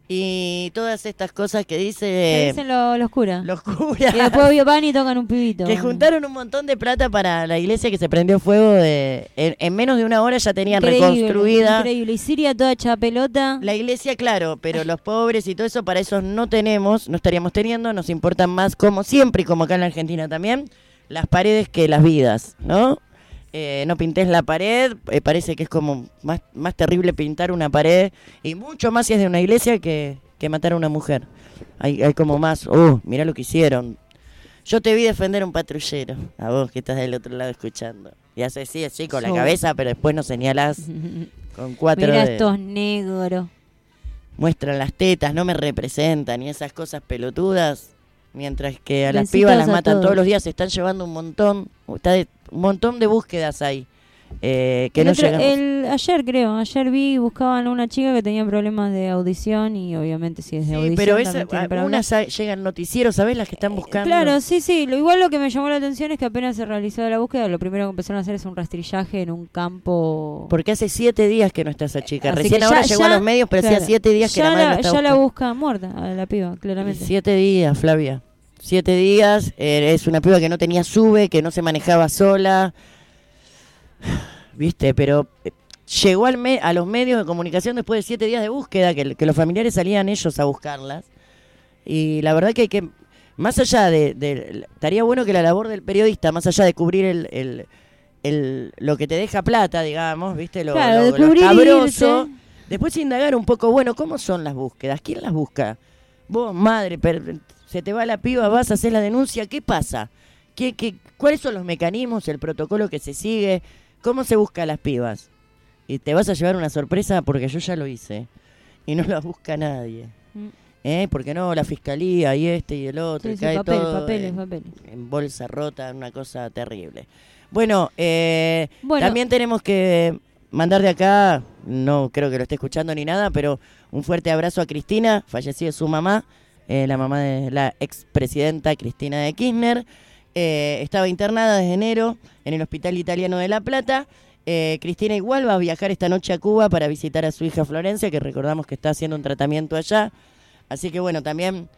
Y todas estas cosas que Que dice... dicen los curas. Los curas. Y después van y tocan un pibito. Que juntaron un montón de plata para la iglesia que se prendió fuego. En menos de una hora ya tenían reconstruida. Increíble. Y Siria toda hecha pelota. La iglesia, claro, pero los pobres y todo eso, para eso no estaríamos teniendo. Nos importan más, como siempre y como acá en la Argentina también, las paredes que las vidas, ¿no? No pintes la pared, parece que es como más terrible pintar una pared, y mucho más si es de una iglesia que matar a una mujer. Hay como más, mirá lo que hicieron. Yo te vi defender a un patrullero, a vos que estás del otro lado escuchando. Y haces así con la cabeza, pero después no señalás con 4 Mirá dedos. estos negros. Muestran las tetas, no me representan, y esas cosas pelotudas. Mientras que a las Besitos pibas las a matan todos. todos los días, se están llevando un montón de búsquedas ahí. Que no llegamos. Ayer vi, buscaban a una chica que tenía problemas de audición y obviamente si es de audición Pero también tiene problemas. algunas llegan noticieros, ¿sabés? Las que están buscando. Claro, sí. Igual lo que me llamó la atención es que apenas se realizó la búsqueda, lo primero que empezaron a hacer es un rastrillaje en un campo. Porque hace 7 días que no está esa chica. Así Recién que ahora ya- llegó a los medios, pero claro, hacía 7 días que ya la madre no está ya la buscando. busca muerta, a la piba, claramente. 7 días, Flavia. 7 días. Es una piba que no tenía SUBE, que no se manejaba sola. ¿Viste? Pero llegó a los medios de comunicación después de 7 días de búsqueda, que los familiares salían ellos a buscarlas. Y la verdad que más allá estaría bueno que la labor del periodista, más allá de cubrir lo que te deja plata, digamos, ¿viste? Claro, de lo cubrir escabroso, irse. después indagar un poco, bueno, ¿cómo son las búsquedas? ¿Quién las busca? Vos, madre, se te va la piba, vas a hacer la denuncia, ¿qué pasa? ¿Cuáles son los mecanismos, el protocolo que se sigue? ¿Cómo se busca a las pibas? Y te vas a llevar una sorpresa porque yo ya lo hice. Y no las busca nadie. Porque no, la fiscalía y y el otro. Sí, y cae todo papeles. en bolsa rota, una cosa terrible. Bueno, Bueno. también tenemos que mandar de acá, no creo que lo esté escuchando ni nada, pero un fuerte abrazo a Cristina, falleció su mamá, la mamá de la expresidenta Cristina de Kirchner. Estaba internada desde enero en el Hospital Italiano de La Plata. Cristina igual va a viajar esta noche a Cuba para visitar a su hija Florencia, que recordamos que está haciendo un tratamiento allá. Así que bueno, también,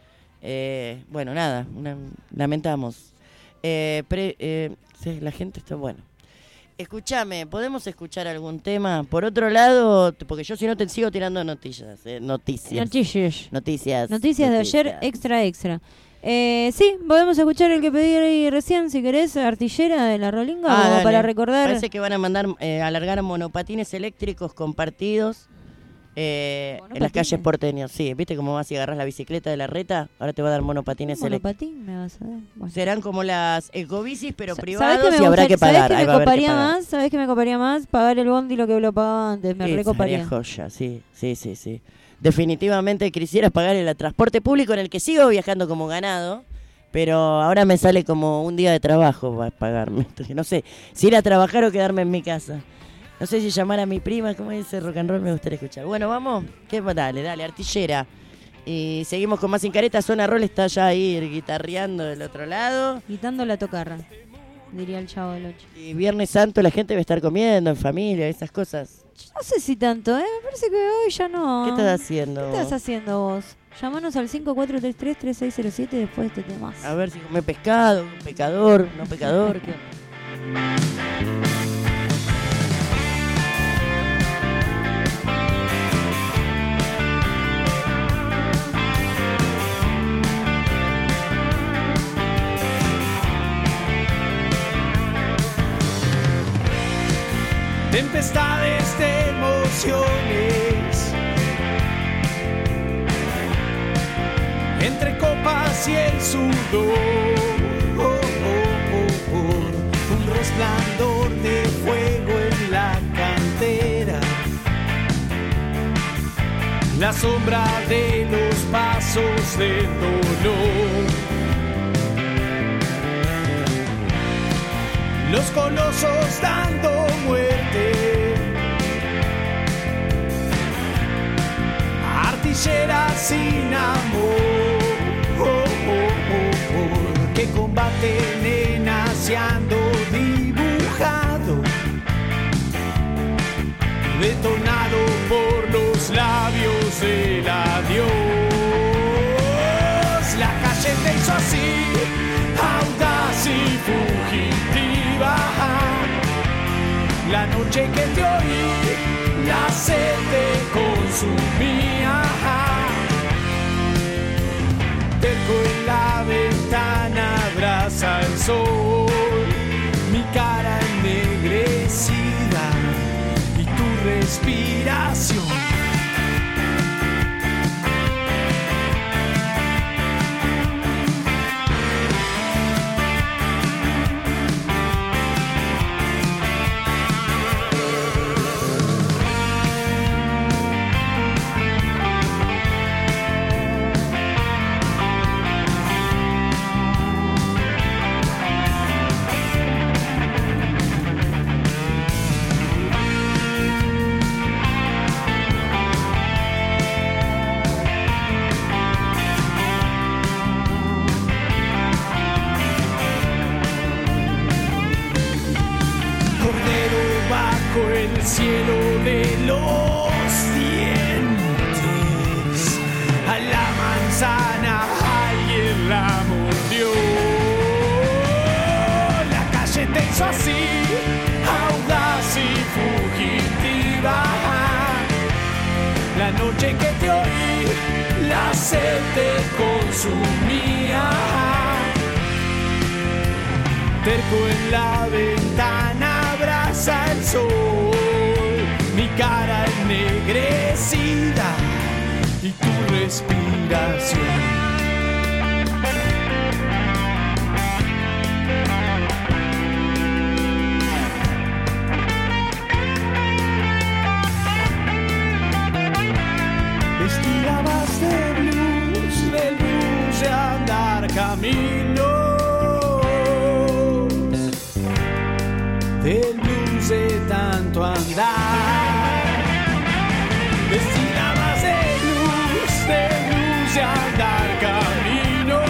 lamentamos. Sí, la gente está bueno. Escúchame, ¿podemos escuchar algún tema? Por otro lado, porque yo si no te sigo tirando noticias. Noticias De ayer, extra. Sí, podemos escuchar el que pedí ahí recién, si querés, Artillera de la Rolinga, como dale. para recordar. Parece que van a mandar alargar monopatines eléctricos compartidos en las calles porteñas. Sí, ¿viste cómo vas y agarras la bicicleta de la reta? Ahora te va a dar monopatines eléctricos. Monopatín me vas a dar. Bueno. Serán como las ecobicis, pero ¿Sabés privados que y habrá que pagar. ¿Sabés Ahí que va a me haber que coparía pagar. más? ¿Sabés que me coparía más? Pagar el bondi lo que lo pagaba antes. Me Sí, recoparía. sería joya, sí. Definitivamente quisieras pagar el transporte público en el que sigo viajando como ganado, pero ahora me sale como un día de trabajo para pagarme. Entonces, no sé si ir a trabajar o quedarme en mi casa. No sé si llamar a mi prima, como dice rock and roll, me gustaría escuchar. Bueno, vamos. Dale, Artillera. Y seguimos con más Sin Careta. Zona Roll está ya ahí guitarreando del otro lado. Quitando la tocarra, diría el Chavo del 8. Y Viernes Santo la gente va a estar comiendo en familia, esas cosas. No sé si tanto, me parece que hoy ya no. ¿Qué estás haciendo? ¿Qué estás haciendo vos? Llámanos al 5433-3607 después de este tema. A ver si come pescado, un pecador, no pecador. ¿Qué onda? Tempestades de emociones, entre copas y el sudor, un resplandor de fuego en la cantera, la sombra de los pasos de dolor. Los colosos dando muerte, artillera sin amor, que combate naciendo dibujado, detonado por los labios del adiós. noche que te oí, la sed te consumía. Terco en la ventana abraza el sol, mi cara ennegrecida y tu respiración. El cielo de los dientes, a la manzana alguien la mordió. La calle te hizo así, audaz y fugitiva. La noche que te oí, la sed te consumía. Terco en la ventana abraza el sol, mi cara ennegrecida y tu respiración. Vestida vas de blues de andar camino. Del blues de tanto andar, vestida más de blues de andar caminos,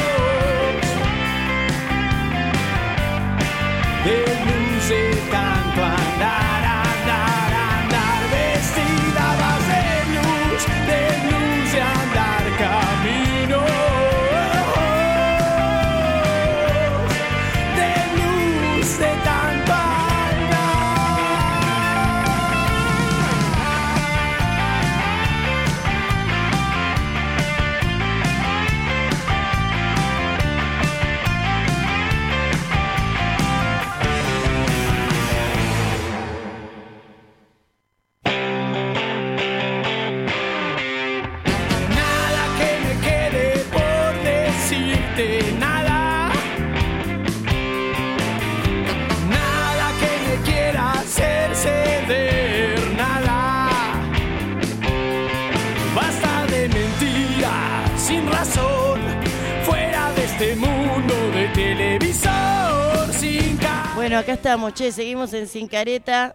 del blues de tanto andar, andar, andar, vestida más de blues de andar caminos. Bueno, acá estamos, che, seguimos en Sin Careta,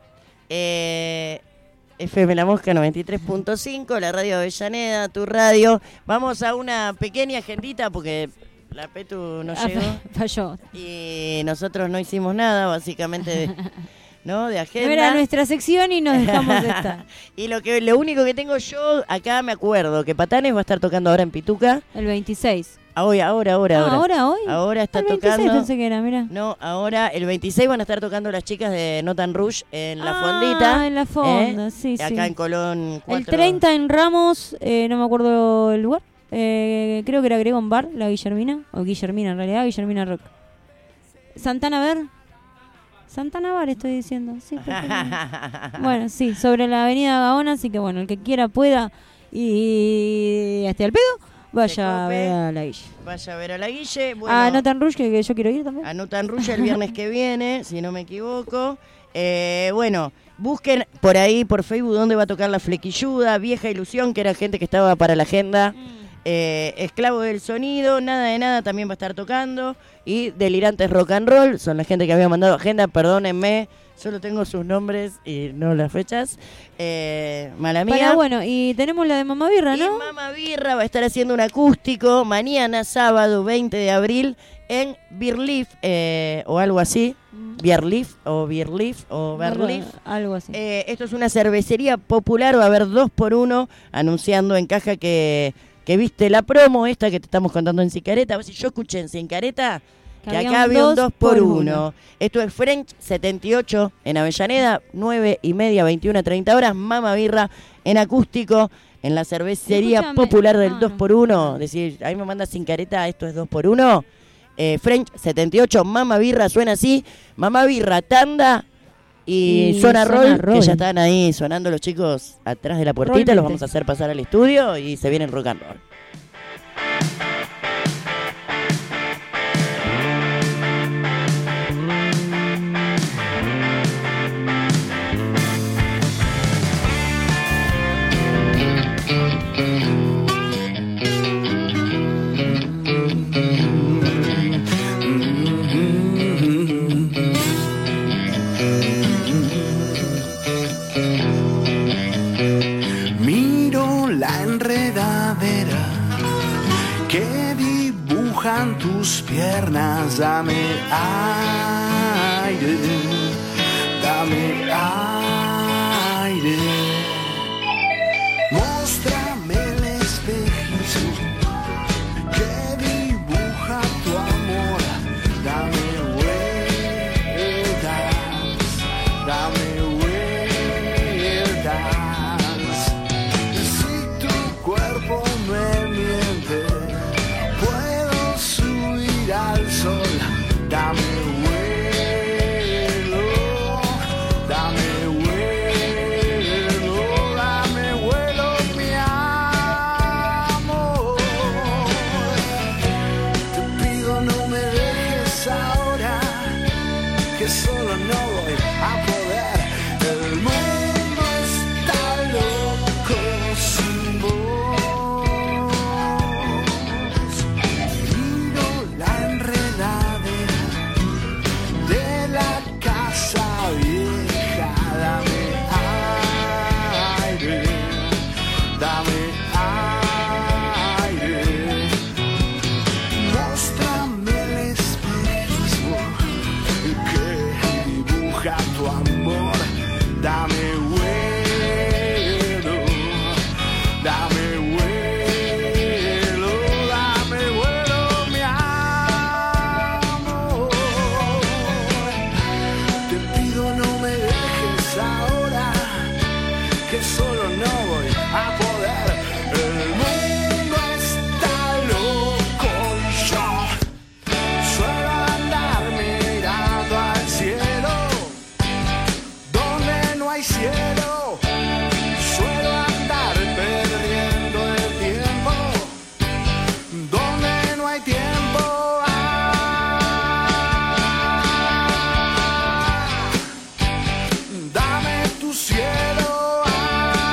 FM La Mosca 93.5, la radio Avellaneda, tu radio. Vamos a una pequeña agendita porque la Petu no llegó. Falló. Y nosotros no hicimos nada, básicamente, ¿no? De agenda. No era nuestra sección y nos dejamos de estar. Y lo único que tengo yo, acá me acuerdo, que Patanes va a estar tocando ahora en Pituca. El 26. Ahora. ¿Ahora hoy? Ahora está el 26 tocando. Pensé que era, mira. No, ahora el 26 van a estar tocando las chicas de Notan Rouge en la fondita. Ah, en la fonda, sí, sí. Acá en Colón 4. El 30 en Ramos, no me acuerdo el lugar. Creo que era Gregón Bar, la Guillermina. O Guillermina, en realidad, Guillermina Rock. Santana Bar estoy diciendo. Sí, bueno, sí, sobre la avenida Gaona, así que bueno, el que quiera pueda y hasta el pedo. Vaya a ver a la Guille. Vaya a ver a la Guille. Bueno, a Notan Rouge, que yo quiero ir también. A Notan Rouge el viernes que viene, si no me equivoco. Bueno, busquen por ahí, por Facebook, dónde va a tocar La Flequilluda, Vieja Ilusión, que era gente que estaba para la agenda. Esclavo del Sonido, Nada de Nada también va a estar tocando. Y Delirantes Rock and Roll, son la gente que había mandado agenda, perdónenme. Solo tengo sus nombres y no las fechas. Mala mía. Pero bueno, y tenemos la de Mamá Birra, ¿no? Y Mamá Birra va a estar haciendo un acústico mañana, sábado 20 de abril, en Beerleaf, o algo así. Beerleaf o Beerleaf o Beerleaf. Algo así. Esto es una cervecería popular, va a haber 2x1, anunciando en caja que viste la promo esta que te estamos contando en Sin Careta. A ver si yo escuché en Sin Careta. que acá había un 2x1. Esto es French 78 en Avellaneda, 9:30, 21:30 horas. Mama Birra en acústico en la cervecería Escúchame. popular del 2x1. Decir, ahí me manda sin careta, esto es 2x1. French 78, Mama Birra, suena así. Mama Birra, tanda y Zona Roll, que ya están ahí sonando los chicos atrás de la puertita. Los vamos a hacer pasar al estudio y se viene el rock and roll. Miro la enredadera que dibujan tus piernas. Dame aire, dame aire. Móstrame el espejismo que dibuja tu amor. Dame vueltas, dame vueltas. Si tu cuerpo me miente, puedo subir al sol. Dame vuelo, dame vuelo, dame vuelo, mi amor. Te pido no me dejes ahora, que solo no voy a poder. El mundo está loco sin vos. Miro la enredadera de la casa vieja. Dame aire, dame aire. Móstrame el espejismo que dibuja tu amor. Dame vuelo, dame vuelo, dame vuelo, mi amor. Te pido no me dejes ahora, que solo no voy a poder. El mundo está loco y yo suelo andar mirando al cielo. Donde no hay cielo, suelo andar perdiendo el tiempo. Donde no hay tiempo, dame tu cielo,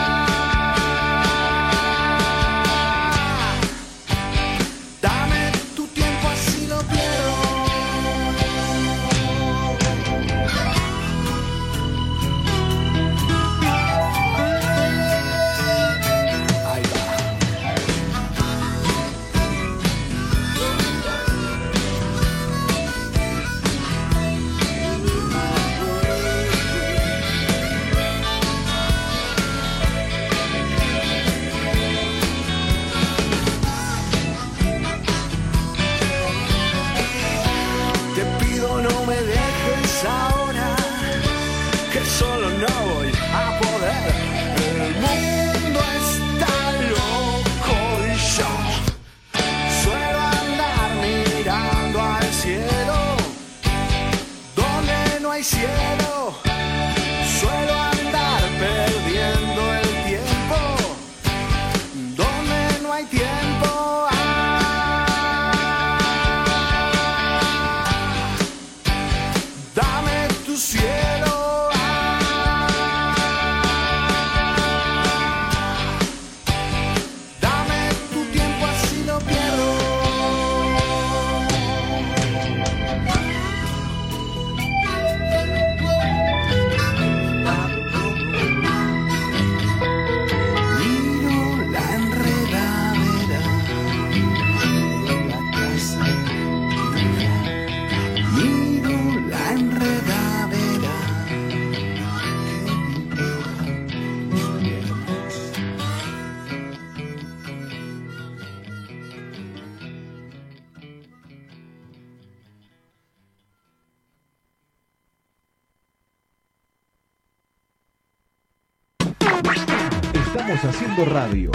Estamos haciendo radio.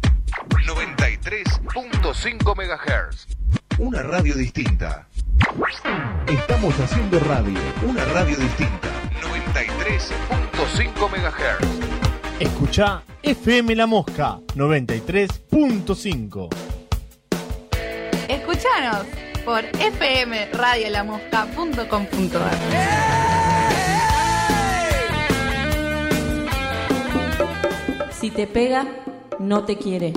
93.5 MHz. Una radio distinta. Estamos haciendo radio. Una radio distinta. 93.5 MHz. Escuchá FM La Mosca 93.5. Escuchanos por fmradiolaMosca.com.ar. Si te pega, no te quiere.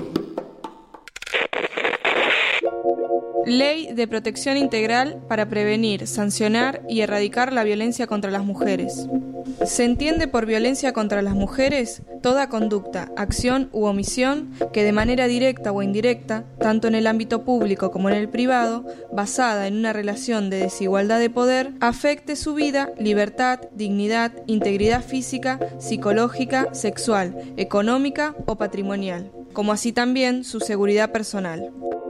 Ley de Protección Integral para prevenir, sancionar y erradicar la violencia contra las mujeres. Se entiende por violencia contra las mujeres toda conducta, acción u omisión que de manera directa o indirecta, tanto en el ámbito público como en el privado, basada en una relación de desigualdad de poder, afecte su vida, libertad, dignidad, integridad física, psicológica, sexual, económica o patrimonial, como así también su seguridad personal.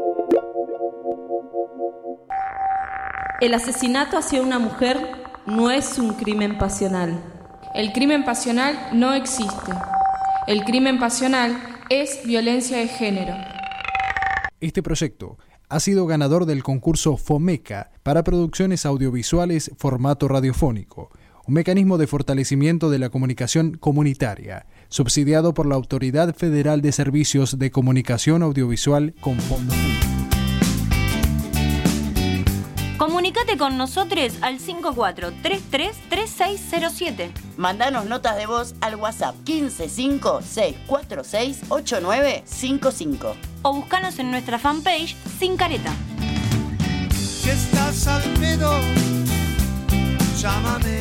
El asesinato hacia una mujer no es un crimen pasional. El crimen pasional no existe. El crimen pasional es violencia de género. Este proyecto ha sido ganador del concurso FOMECA para producciones audiovisuales formato radiofónico, un mecanismo de fortalecimiento de la comunicación comunitaria, subsidiado por la Autoridad Federal de Servicios de Comunicación Audiovisual con fondos públicos. Comunicate con nosotros al 54333607. Mandanos notas de voz al WhatsApp 155-646-8955. O buscanos en nuestra fanpage Sin Careta. Si estás al pedo, llámame.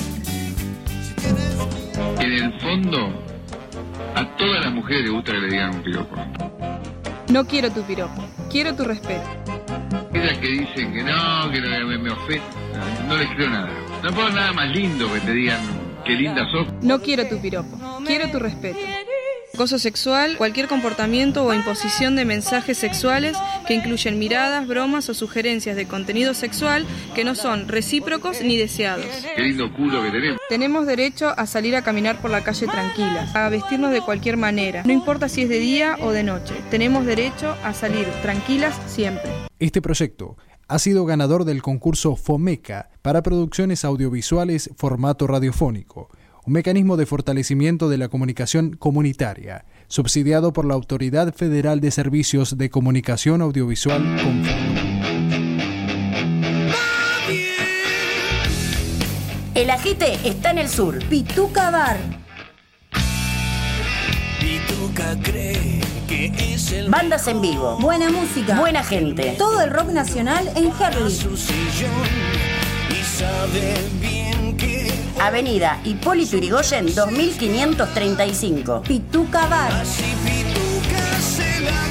En el fondo, a todas las mujeres les gusta que le digan un piropo. No quiero tu piropo, quiero tu respeto. Ellas que dicen que no me ofende, no les creo nada. No puedo nada más lindo que te digan qué linda sos. No quiero tu piropo, quiero tu respeto. Acoso sexual, cualquier comportamiento o imposición de mensajes sexuales que incluyen miradas, bromas o sugerencias de contenido sexual que no son recíprocos ni deseados. Qué lindo culo que tenemos. Tenemos derecho a salir a caminar por la calle tranquilas, a vestirnos de cualquier manera, no importa si es de día o de noche. Tenemos derecho a salir tranquilas siempre. Este proyecto ha sido ganador del concurso FOMECA para producciones audiovisuales formato radiofónico, un mecanismo de fortalecimiento de la comunicación comunitaria, subsidiado por la Autoridad Federal de Servicios de Comunicación Audiovisual con fondos. El ajite está en el sur. Pituca Bar. Pituca cree que es el Bandas en vivo. Buena música. Buena gente. Todo el rock nacional en Herli. Avenida Hipólito Yrigoyen 2535. Pituca Bar. Así Pituca se la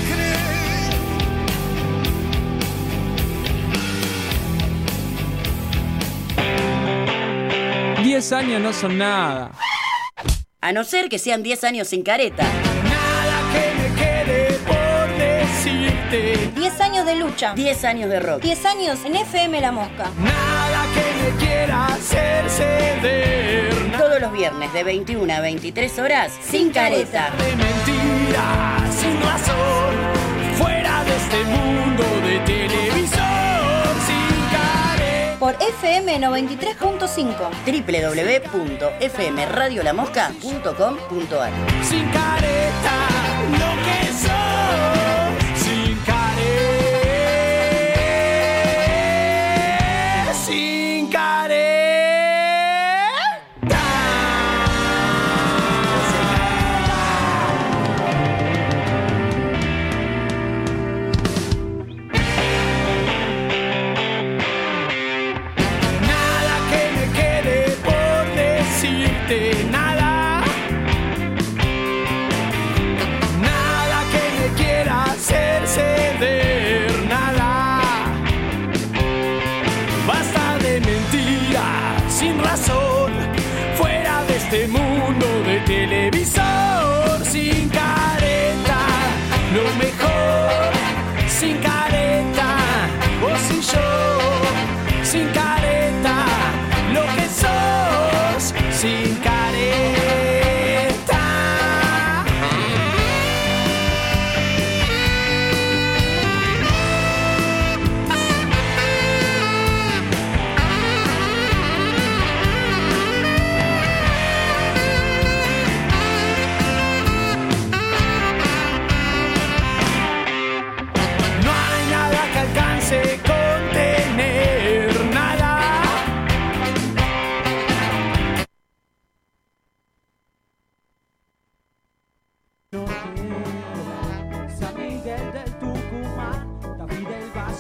cree. 10 años no son nada. A no ser que sean 10 años sin careta. Nada que me quede por decirte. 10 años de lucha. 10 años de rock. 10 años en FM La Mosca. Nada que me quiera hacer ceder. Todos los viernes de 21 a 23 horas, sin careta. De mentira, sin razón, fuera de este mundo de televisor, sin careta. Por FM 93.5. www.fmradiolamosca.com.ar. Sin careta, lo que soy, sin careta, sin careta. Nada.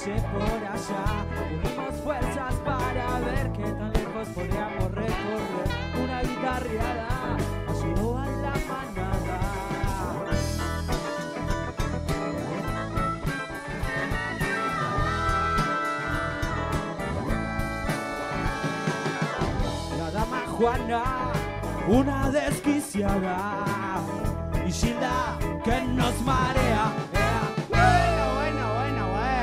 noche por allá. Unimos fuerzas para ver qué tan lejos podríamos recorrer. Una guitarreada ayudó a la manada. La dama Juana, una desquiciada, y Gilda que nos marea. Bueno, bueno, bueno,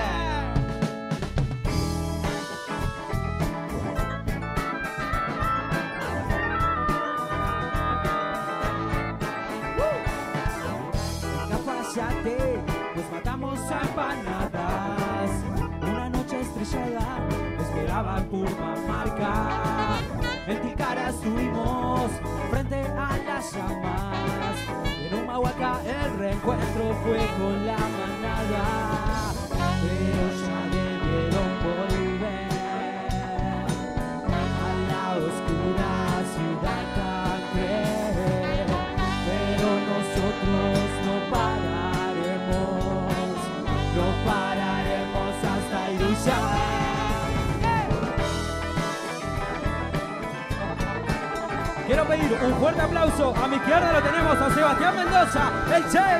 Cafayate, nos matamos a empanadas. Una noche estrellada, esperaba en Purmamarca. En Tilcara estuvimos frente a las llamas. En Humahuaca el reencuentro fue con la manada. Pero ya debieron volver a la oscura ciudad tan cruel. Pero nosotros no pararemos hasta Iruya. Quiero pedir un fuerte aplauso. A mi izquierda lo tenemos a Sebastián Mendoza, el Che.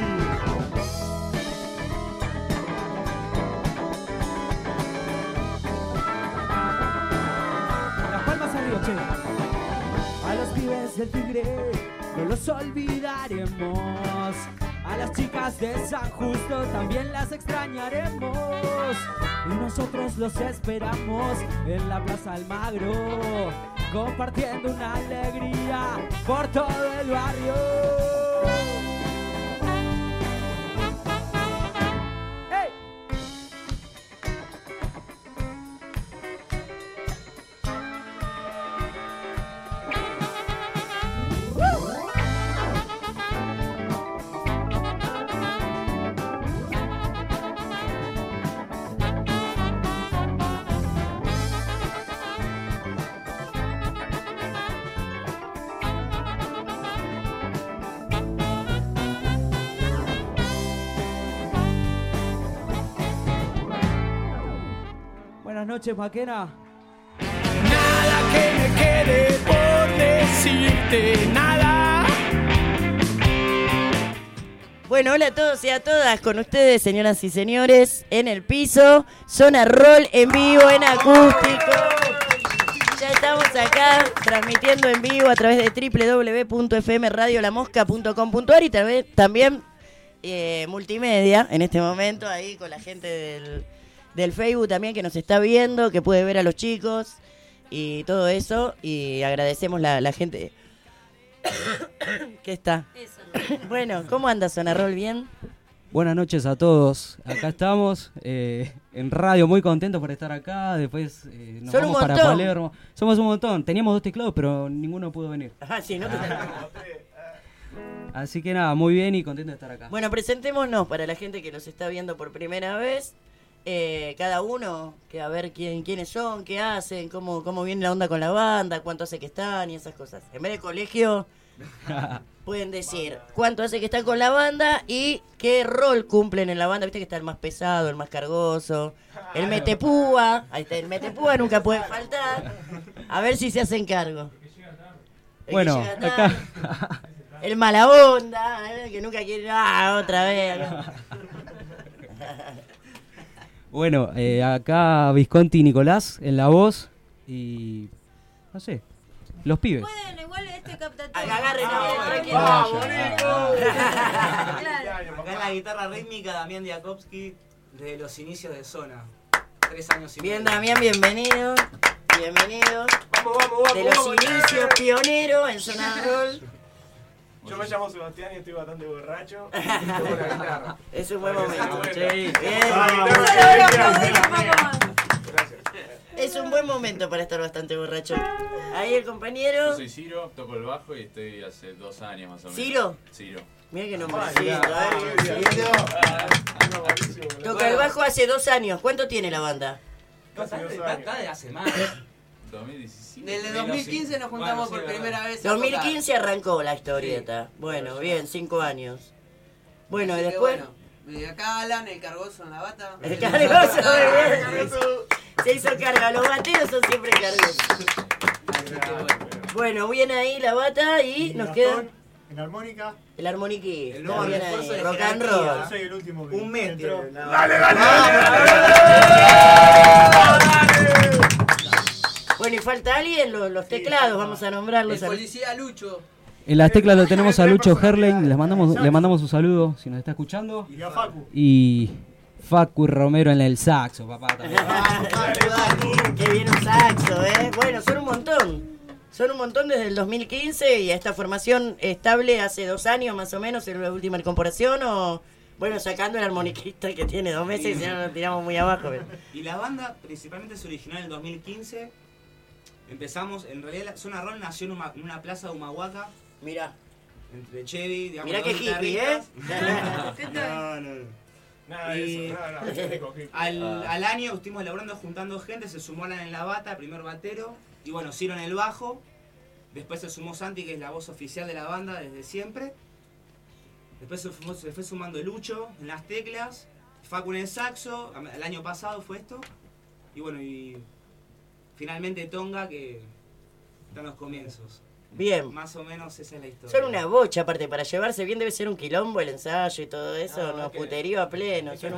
Las palmas arriba, Che. A los pibes del Tigre no los olvidaremos. A las chicas de San Justo también las extrañaremos. Y nosotros los esperamos en la Plaza Almagro, compartiendo una alegría por todo el barrio. ¡Hey! Buenas noches, Maquena. Nada que me quede por decirte, nada. Bueno, hola a todos y a todas, con ustedes, señoras y señores, en el piso, Zona Roll en vivo, en acústico. Ya estamos acá transmitiendo en vivo a través de www.fmradiolamosca.com.ar y también multimedia en este momento, ahí con la gente del Facebook también que nos está viendo, que puede ver a los chicos y todo eso. Y agradecemos la gente que está. Bueno, ¿cómo anda Zona Roll? ¿Bien? Buenas noches a todos. Acá estamos en radio, muy contentos por estar acá. Después nos Son vamos un para montón. Palermo. Somos un montón. Teníamos 2 teclados, pero ninguno pudo venir. Ajá, sí, no te... Así que nada, muy bien y contento de estar acá. Bueno, presentémonos para la gente que nos está viendo por primera vez. Cada uno, que a ver quiénes son, qué hacen, cómo viene la onda con la banda, cuánto hace que están y esas cosas. En vez de colegio, pueden decir cuánto hace que están con la banda y qué rol cumplen en la banda. Viste que está el más pesado, el más cargoso, el metepúa. Ahí está, el metepúa nunca puede faltar. A ver si se hacen cargo. Bueno, acá... El mala onda, que nunca quiere... otra vez. Bueno, acá Visconti y Nicolás en la voz y... no sé, los pibes. Bueno, igual este capta todo. Agarren, Acá en la guitarra rítmica, Damián Diakovsky, desde los inicios de Zona. 3 años y medio. Bien, Damián, bienvenido. Bienvenido. Vamos. De los inicios, pionero en Zona Roll. Yo me llamo Sebastián y estoy bastante borracho. Es un buen momento. Bien. Es un buen momento para estar bastante borracho. Ahí el compañero. Yo soy Ciro, toco el bajo y estoy hace 2 años más o menos. ¿Ciro? Ciro. Mira que nombrecito. Toca el bajo hace 2 años. ¿Cuánto tiene la banda? Está de hace más. 2017. Desde 2015 nos juntamos por primera vez. 2015 arrancó la historieta. Bueno, bien, 5 años. Bueno, y después Acá Alan, el cargoso en la bata. El cargoso, se hizo carga. Los bateros son siempre cargosos. Bueno, viene ahí la bata y nos queda... En armónica. El armoniquí. El nuevo refuerzo de rock and jerarquía. roll. Yo soy el último que Un metro. Dale. Bueno, y falta alguien, los teclados, vamos a nombrarlos. El policía Lucho. En las teclas lo tenemos a Lucho Herlein, le mandamos un saludo si nos está escuchando. Y a Facu. Y Facu Romero en el saxo, papá. También. Qué bien un saxo, ¿eh? Bueno, son un montón. Son un montón desde el 2015 y a esta formación estable hace 2 años más o menos, en la última incorporación, o... Bueno, sacando el armoniquista que tiene 2 meses y si no nos tiramos muy abajo. Pero... Y la banda principalmente se originó en el 2015. Empezamos, en realidad la Zona Roll nació en una plaza de Humahuaca. Mirá. Entre Chevy, digamos. Mirá qué hippie, ¿eh? No. Nada de eso, nada. Al año estuvimos laburando, juntando gente, se sumó Alan en la bata, primer batero. Y bueno, Ciro en el bajo. Después se sumó Santi, que es la voz oficial de la banda desde siempre. Después se fue sumando Lucho en las teclas. Facu en el saxo. El año pasado fue esto. Y bueno, y finalmente Tonga, que está en los comienzos. Bien. Más o menos esa es la historia. Son una bocha, aparte, para llevarse bien debe ser un quilombo el ensayo y todo eso, no, puterío a pleno. Son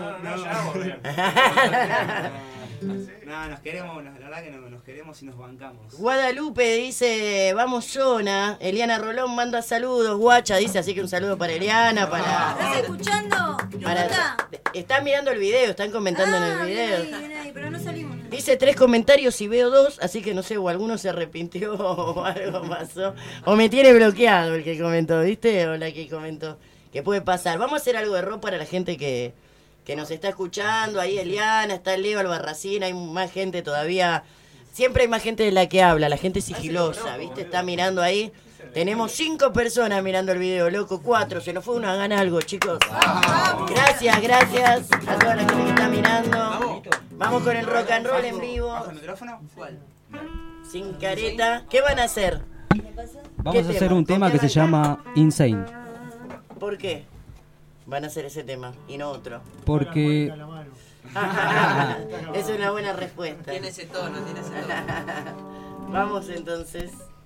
No, nos queremos, la verdad que nos queremos y nos bancamos. Guadalupe dice, vamos Zona. Eliana Rolón manda saludos, guacha, dice, así que un saludo para Eliana, para... ¿Estás escuchando? Están mirando el video, están comentando en el video. Viene ahí, pero no salimos. Dice 3 comentarios y veo 2, así que no sé, o alguno se arrepintió o algo pasó. O me tiene bloqueado el que comentó, ¿viste? O la que comentó. Que puede pasar. Vamos a hacer algo de rock para la gente que nos está escuchando. Ahí Eliana, está Leo Albarracín, hay más gente todavía. Siempre hay más gente de la que habla, la gente sigilosa, ¿viste? Está mirando ahí. Tenemos 5 personas mirando el video, loco, 4. Se nos fue uno, hagan algo, chicos. Gracias a toda la gente que está mirando. Vamos con el rock and roll en vivo. ¿Bajo el micrófono? ¿Cuál? Sin careta. ¿Qué van a hacer? Vamos a hacer un tema que se llama Insane. ¿Por qué van a hacer ese tema y no otro? Porque... Es una buena respuesta. Tiene ese tono. Vamos entonces.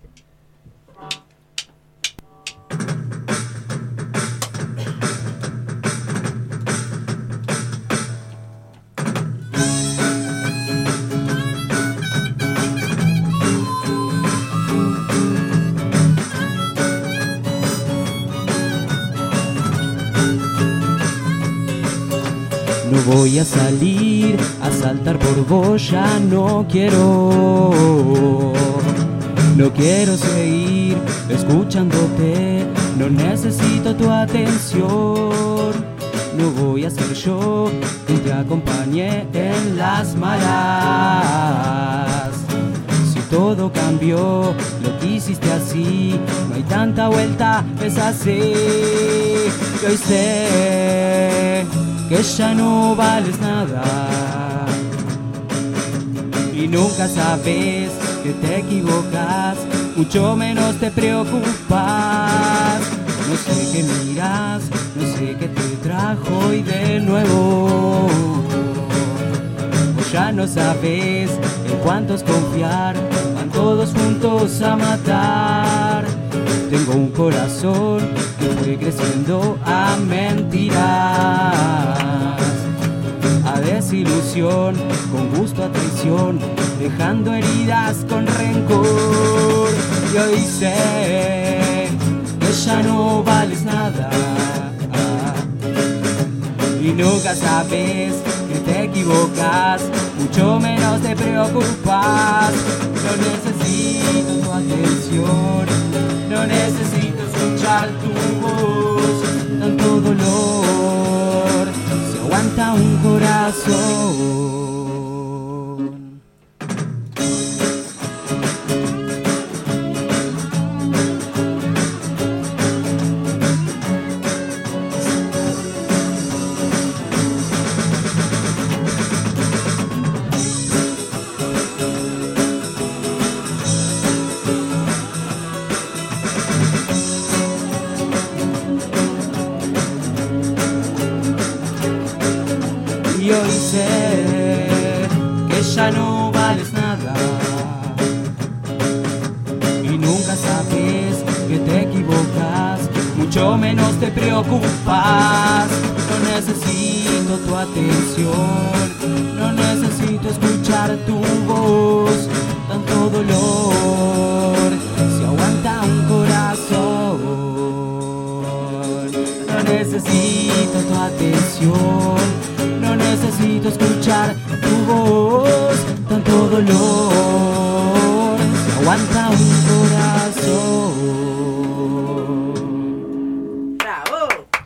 No voy a salir a saltar por vos, ya no quiero. No quiero seguir escuchándote, no necesito tu atención. No voy a ser yo quien te acompañe en las malas. Si todo cambió, lo quisiste así, no hay tanta vuelta, es así. Y hoy sé que ya no vales nada y nunca sabes que te equivocas, mucho menos te preocupas. No sé qué miras, no sé qué te trajo hoy de nuevo. Vos ya no sabes en cuántos confiar, van todos juntos a matar. Tengo un corazón que fue creciendo a mentiras, a desilusión, con gusto a traición, dejando heridas con rencor. Y hoy sé que ya no vales nada y nunca sabes que te equivocas, mucho menos te preocupas. No necesito tu atención, no necesito escuchar tu voz. Tanto dolor se aguanta un corazón. reconocer que ya no vales nada. Y nunca sabes que te equivocas, mucho menos te preocupas. No necesito tu atención, no necesito escuchar tu voz. Tanto dolor se aguanta un corazón. No necesito tu atención, no necesito escuchar tu voz. Tanto dolor se aguanta un corazón. ¡Bravo!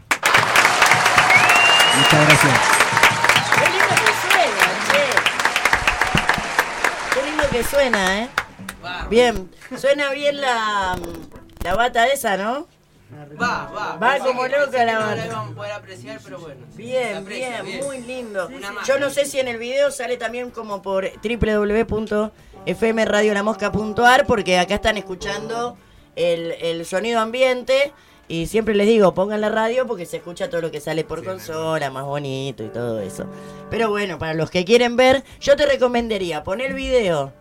Muchas gracias. ¡Qué lindo que suena, che! ¡Qué lindo que suena, eh! Bien, suena bien la bata esa, ¿no? Va como loca la No la bata. íbamos a poder apreciar, pero bueno. Se Bien, aprecia, bien, muy lindo. Una más. Yo no sé si en el video sale también como por www.fmradiolamosca.ar, porque acá están escuchando el sonido ambiente. Y siempre les digo, pongan la radio porque se escucha todo lo que sale por consola, más bonito y todo eso. Pero bueno, para los que quieren ver, yo te recomendaría poner el video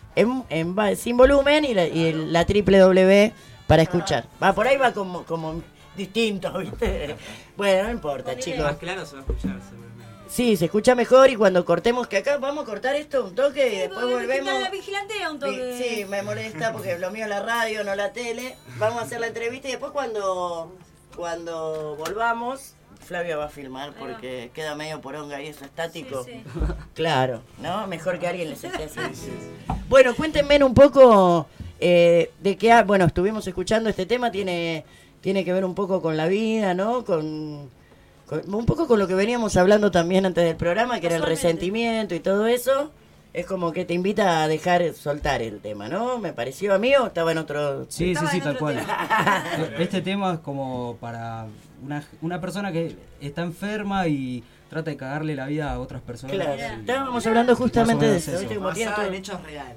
sin volumen y la www para escuchar. Va, por ahí va como distinto, ¿viste? Bueno, no importa, chicos. Más claro se va a escuchar, seguramente. Sí, se escucha mejor y cuando cortemos, que acá vamos a cortar esto un toque y después volvemos. La vigilantea un toque. Sí, me molesta porque lo mío es la radio, no la tele. Vamos a hacer la entrevista y después cuando volvamos, Flavia va a filmar porque queda medio poronga y eso estático. Sí, sí. Claro, ¿no? Mejor que alguien les esté haciendo. Bueno, cuéntenme un poco de qué... Bueno, estuvimos escuchando este tema, tiene que ver un poco con la vida, ¿no? Un poco con lo que veníamos hablando también antes del programa, que era el resentimiento y todo eso. Es como que te invita a dejar soltar el tema, ¿no? ¿Me pareció a mí o estaba en otro...? Sí, tal cual. Este tema es como para una persona que está enferma y trata de cagarle la vida a otras personas. Claro, estábamos hablando justamente de eso. ¿Viste? Como tiene todo... en hechos reales.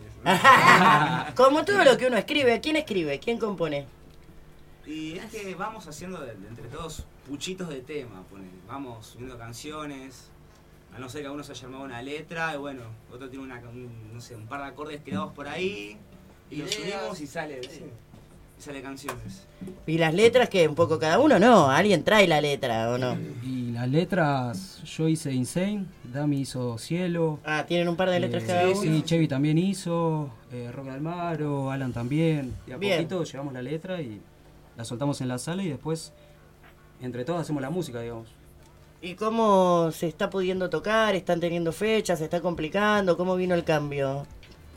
Como todo lo que uno escribe. ¿Quién escribe? ¿Quién compone? Y es que vamos haciendo entre todos puchitos de tema. Vamos subiendo canciones. A no ser que a uno se haya llamado una letra, y bueno, otro tiene un par de acordes tirados por ahí, y los unimos y sale canciones. ¿Y las letras que un poco cada uno? No, alguien trae la letra, ¿o no? Y las letras, yo hice Insane, Dami hizo Cielo. Ah, tienen un par de letras cada uno. Sí, Chevy también hizo, Roque Almaro, Alan también. Y a Bien. poquito llevamos la letra y la soltamos en la sala y después entre todos hacemos la música, digamos. ¿Y cómo se está pudiendo tocar? ¿Están teniendo fechas? ¿Se está complicando? ¿Cómo vino el cambio?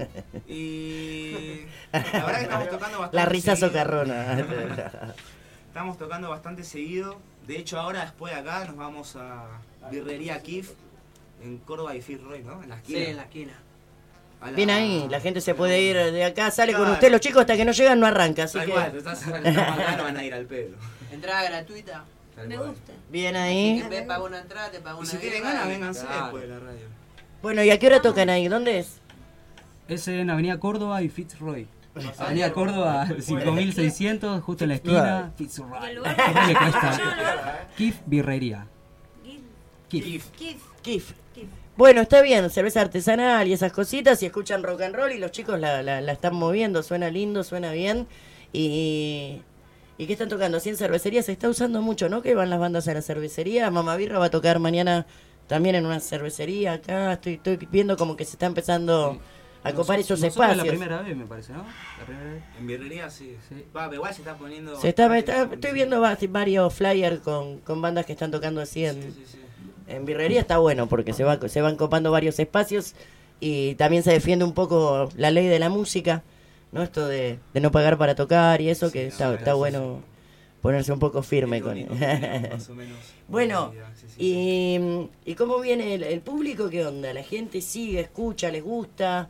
Y la verdad que estamos tocando bastante La risa seguido. socarrona. Estamos tocando bastante seguido. De hecho, ahora después de acá nos vamos a Birrería Kif en Córdoba y Fitzroy, ¿no? En la esquina. Sí, en la esquina. Bien ahí, la gente se puede ir de acá, sale con Claro. usted, los chicos hasta que no llegan no arranca, así Tal que... cual, estamos acá, no van a ir al pelo. Entrada gratuita. Me gusta. Bien ahí. En vez paga una entrada, te paga Y una si tienen birra ganas, y- vénganse Claro. después de la radio. Bueno, ¿y a qué hora tocan ahí? ¿Dónde es? Es en Avenida Córdoba y Fitzroy. Avenida Córdoba 5600, justo en la esquina. Fitzroy. ¿Qué le cuesta? Kif Birrería. Kif. Kif. Bueno, está bien, cerveza artesanal y esas cositas, y escuchan rock and roll y los chicos la están moviendo, suena lindo, suena bien. ¿Y qué están tocando? Así en cervecería se está usando mucho, ¿no? Que van las bandas a la cervecería. Mamá Birra va a tocar mañana también en una cervecería acá. Estoy viendo como que se está empezando a copar esos Nosotros espacios. la primera vez, me parece, ¿no? La primera vez. En Birrería sí. Va, pero igual se está poniendo... Estoy viendo varios flyers con bandas que están tocando así en Birrería. Está bueno porque se van copando varios espacios y también se defiende un poco la ley de la música, ¿no? Esto de no pagar para tocar y eso, que está bueno ponerse un poco firme con más o menos. Bueno, ¿y cómo viene el público? ¿Qué onda? ¿La gente sigue, escucha, les gusta?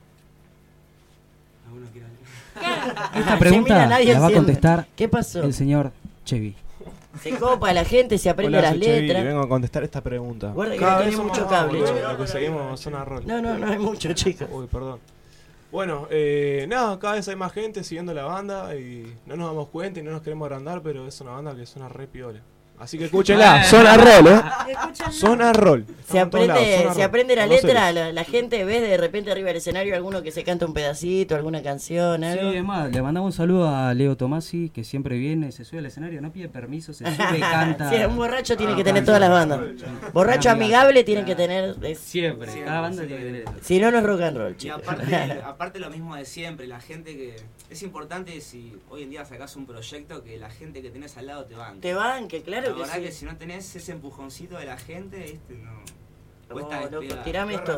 Esta Se pregunta mira, nadie la va a entiende. contestar ¿Qué pasó? el señor Chevy. Se copa la gente, se aprende Hola, las soy Chevy, letras. y vengo a contestar esta pregunta. Guarda que Cada no vez tiene somos mucho más, cable, boludo, chico. lo que seguimos zona rol. No hay mucho, chicos. Uy, perdón. Bueno, nada, cada vez hay más gente siguiendo la banda y no nos damos cuenta y no nos queremos agrandar, pero es una banda que suena re piola. Así que escúchenla, Zona Roll, Zona Roll. Se aprende la letra, la gente ve de repente arriba del escenario alguno que se canta un pedacito, alguna canción, algo. Sí, es más, le mandamos un saludo a Leo Tomasi, que siempre viene, se sube al escenario, no pide permiso, se sube y canta. Sí, un borracho tiene que tener todas las bandas. Borracho amigable tienen que tener. Siempre, cada banda tiene que tener. Si no, no es rock and roll, chicos. Y aparte lo mismo de siempre, la gente que... Es importante si hoy en día sacás un proyecto que la gente que tenés al lado te banque. Te banque, claro la que verdad sí. Que si no tenés ese empujoncito de la gente, no... Loco, tirame esto.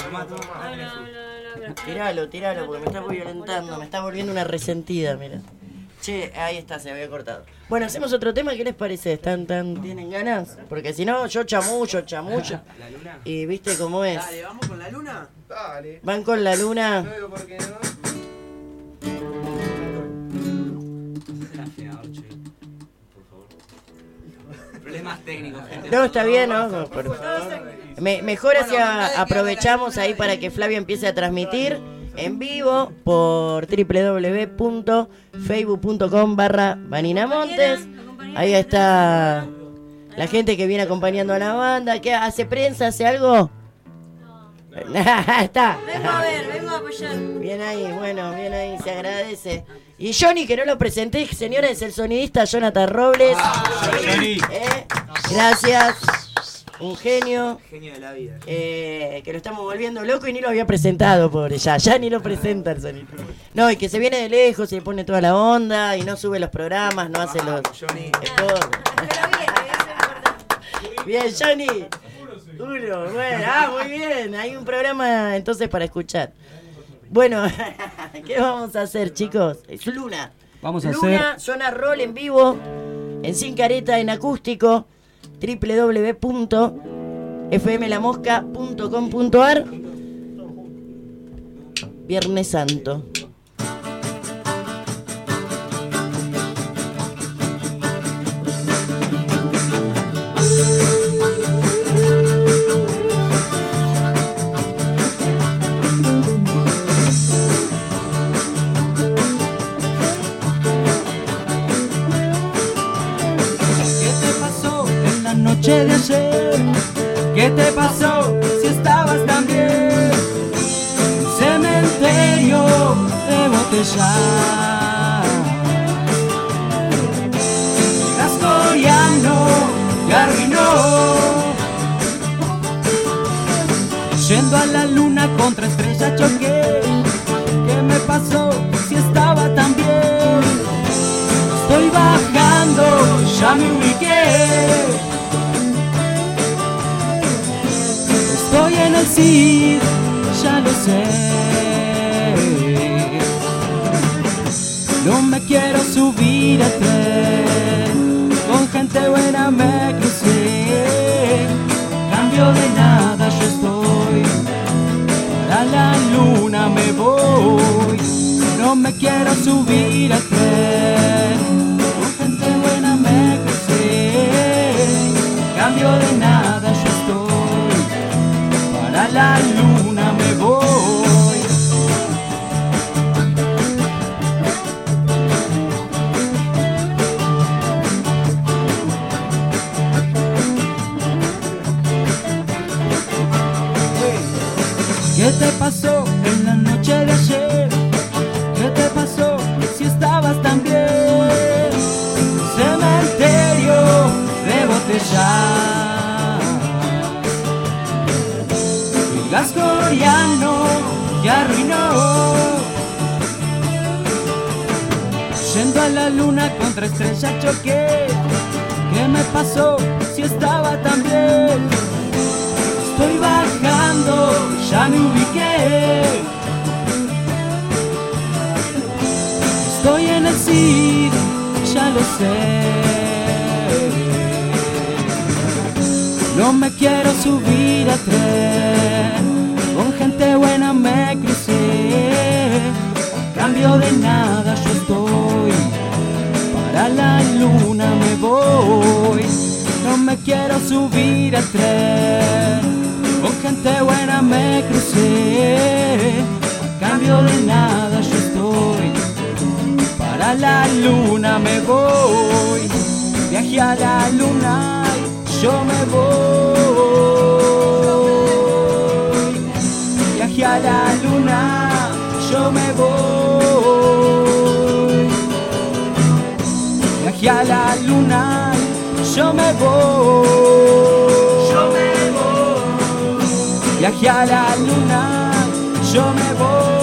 Tiralo, porque me está violentando, me está volviendo una resentida, mira. Che, ahí está, se había cortado. Bueno, hacemos otro tema, ¿qué les parece? ¿Tienen ganas? Porque si no, yo chamucho. ¿La luna? Y viste cómo es. Dale, ¿vamos con la luna? Dale. ¿Van con la luna? No veo por qué no. Problemas técnicos, gente. No, está bien, ¿no? Mejor así aprovechamos ahí para que Flavio empiece a transmitir en vivo por www.facebook.com/vaninamontes. Ahí está la gente que viene acompañando a la banda. ¿Qué hace prensa? ¿Hace algo? Está. Vengo a ver, vengo a apoyar. Bien ahí, se agradece. Y Johnny, que no lo presenté, señora, es el sonidista Jonathan Robles. Gracias. Un genio. Genio de la vida. Que lo estamos volviendo loco y ni lo había presentado, pobre. Ya ni lo presenta el sonido. No, y que se viene de lejos y le pone toda la onda y no sube los programas, no hace los... Bien, Johnny. Bueno, muy bien. Hay un programa entonces para escuchar. Bueno, ¿qué vamos a hacer, chicos? Es Luna. Vamos a Luna, Zona Roll en vivo, en Sin Careta, en acústico, www.fmlamosca.com.ar. Viernes Santo. De ayer, ¿qué te pasó si estabas tan bien? Cementerio de botella, gas coreano te arruinó. Yendo a la luna contra estrella choqué. ¿Qué me pasó si estaba tan bien? Estoy bajando, ya me ubiqué. Estoy en el CID, ya lo sé. No me quiero subir al tren, con gente buena me crucé. Cambio de nada yo estoy, para la luna me voy. No me quiero subir al tren, con gente buena me crucé. Cambio de nada yo estoy, a la luna me voy. ¿Qué te pasó en la noche de ayer? ¿Qué te pasó si estabas tan bien? Cementerio de botella, gas coreano te arruinó. Yendo a la luna contra estrella choqué. ¿Qué me pasó si estaba tan bien? Estoy bajando, ya me ubiqué. Estoy en el CID, ya lo sé. No me quiero subir al tren, con gente buena me crucé. Cambio de nada yo estoy, para la luna me voy. No me quiero subir al tren, con gente buena me crucé. Cambio de nada yo estoy, para la luna me voy. Viaje a la luna yo me voy. Viaje a la luna, yo me voy. Viaje a la luna, yo me voy. Yo me voy. Viaje a la luna, yo me voy.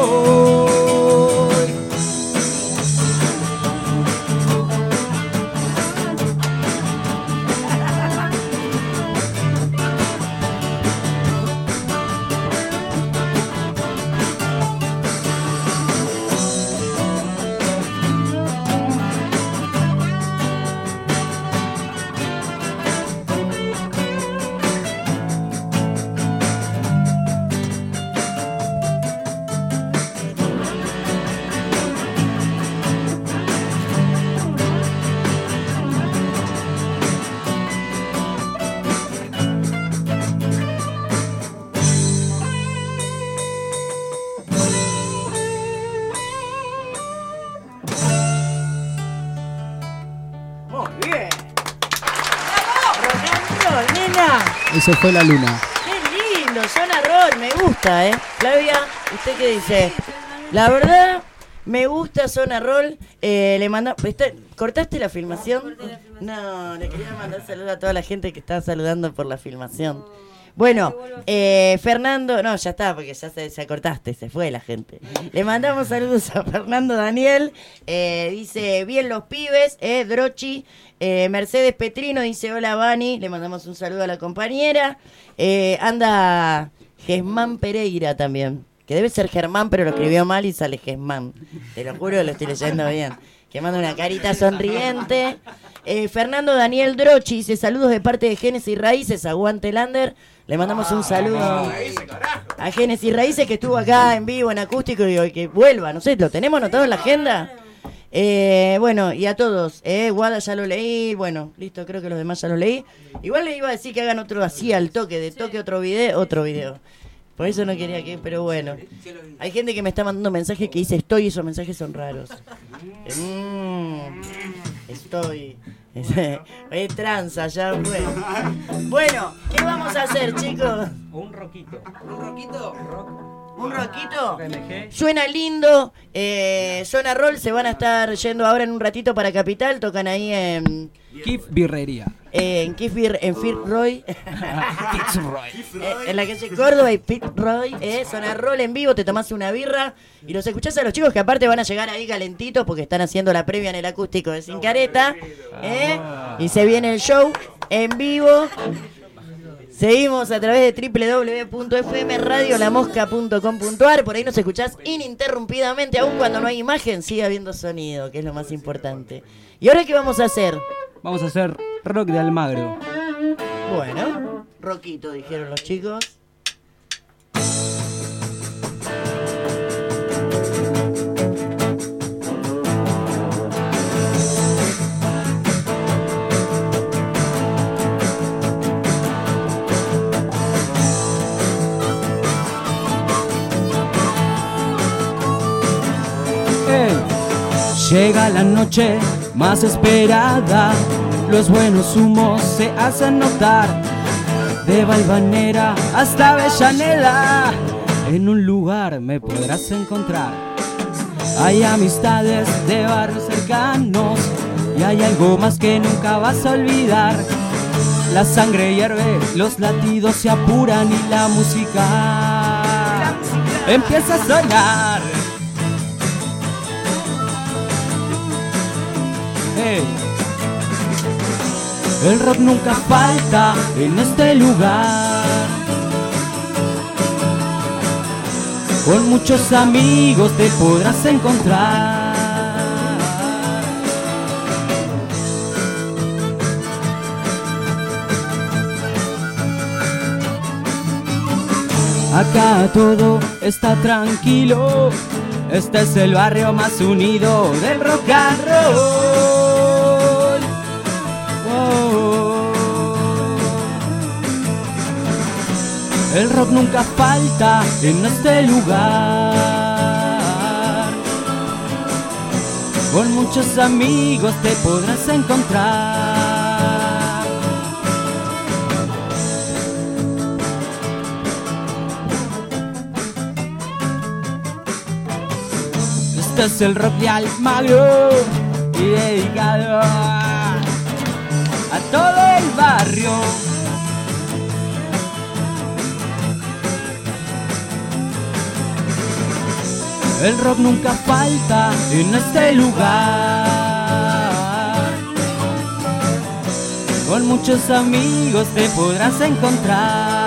Eso fue la luna. Qué lindo, Zona Roll, me gusta, Flavia, ¿usted qué dice? La verdad, me gusta Zona Roll. Le manda, ¿cortaste la filmación? No, le quería mandar saludos a toda la gente que está saludando por la filmación. Bueno, Fernando, no, ya está, porque ya se cortaste, se fue la gente. Le mandamos saludos a Fernando Daniel, dice, bien los pibes, Drochi. Mercedes Petrino dice, hola Vani, le mandamos un saludo a la compañera. Anda Germán Pereira también, que debe ser Germán, pero lo escribió mal y sale Germán. Te lo juro, lo estoy leyendo bien. Que manda una carita sonriente. Fernando Daniel Drochi dice, saludos de parte de Génesis Raíces, aguante Lander. Le mandamos un saludo a Génesis Raíces, que estuvo acá en vivo, en acústico, y que vuelva, no sé, ¿lo tenemos anotado en la agenda? Bueno, y a todos, Guada ya lo leí, bueno, listo, creo que los demás ya lo leí. Igual le iba a decir que hagan otro así al toque, de toque otro video. Por eso no quería que, pero bueno. Hay gente que me está mandando mensajes que dice estoy, y esos mensajes son raros. Estoy. Es tranza, ya fue. Bueno, ¿qué vamos a hacer, chicos? Un roquito. ¿Un roquito? ¿Un roquito? Suena lindo. Zona Roll se van a estar yendo ahora en un ratito para Capital. Tocan ahí en Kif Birrería. En Fitzroy. En la calle Córdoba y Fitzroy. Zona Roll en vivo, te tomás una birra y los escuchás a los chicos que aparte van a llegar ahí calentitos porque están haciendo la previa en el acústico de Sin Careta. Y se viene el show en vivo. Seguimos a través de www.fmradiolamosca.com.ar. Por ahí nos escuchás ininterrumpidamente, aun cuando no hay imagen, sigue habiendo sonido, que es lo más importante. ¿Y ahora qué vamos a hacer? Vamos a hacer rock de Almagro. Bueno, rockito, dijeron los chicos. Llega la noche más esperada, los buenos humos se hacen notar. De Valvanera hasta Avellaneda, en un lugar me podrás encontrar. Hay amistades de barrios cercanos y hay algo más que nunca vas a olvidar. La sangre hierve, los latidos se apuran y la música empieza a sonar. El rock nunca falta en este lugar. Con muchos amigos te podrás encontrar. Acá todo está tranquilo. Este es el barrio más unido del rock and roll. El rock nunca falta en este lugar. Con muchos amigos te podrás encontrar. Esto es el rock de Almagro y dedicado a todo el barrio. El rock nunca falta en este lugar. Con muchos amigos te podrás encontrar.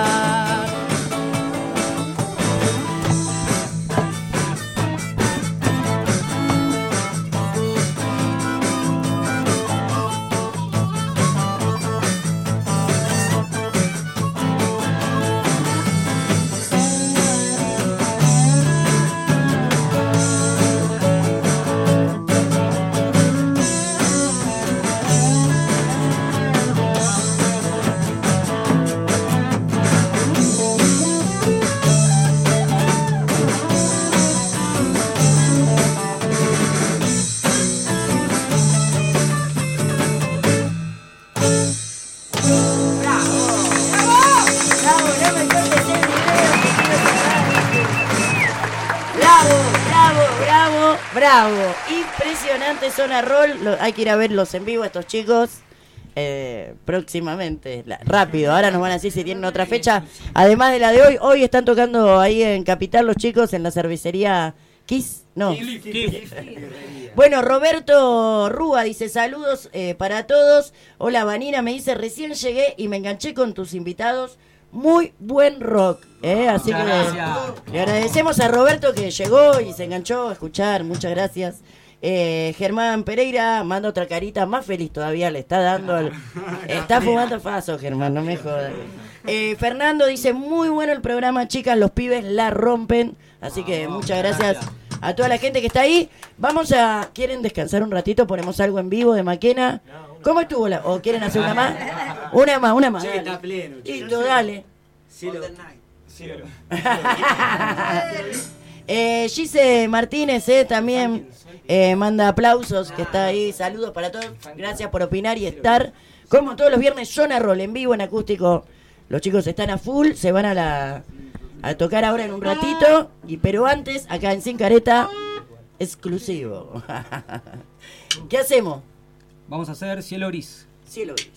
Bravo, impresionante Zona Roll. Hay que ir a verlos en vivo estos chicos próximamente, rápido. Ahora nos van a decir si tienen otra fecha, además de la de hoy. Hoy están tocando ahí en Capital los chicos en la cervecería Kiss. No. Bueno, Roberto Rúa dice saludos para todos. Hola Vanina, me dice recién llegué y me enganché con tus invitados. Muy buen rock, así que le agradecemos a Roberto que llegó y se enganchó a escuchar, muchas gracias. Germán Pereira manda otra carita más feliz todavía, le está dando está fumando paso, Germán, no me jodas. Fernando dice muy bueno el programa, chicas, los pibes la rompen, así que muchas gracias a toda la gente que está ahí. ¿Quieren descansar un ratito? Ponemos algo en vivo de Maquena. ¿Cómo estuvo o quieren hacer una más? Una más. Sí, está pleno. Listo, dale. Gise Martínez también manda aplausos, que está ahí. Saludos para todos. Gracias por opinar y estar. Como todos los viernes, Zona Roll en vivo, en acústico. Los chicos están a full, se van a tocar ahora en un ratito. Pero antes, acá en Sin Careta, exclusivo. ¿Qué hacemos? Vamos a hacer Cielo Gris. Cielo Gris.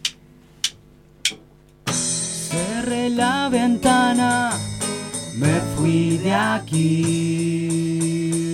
Cerré la ventana, me fui de aquí.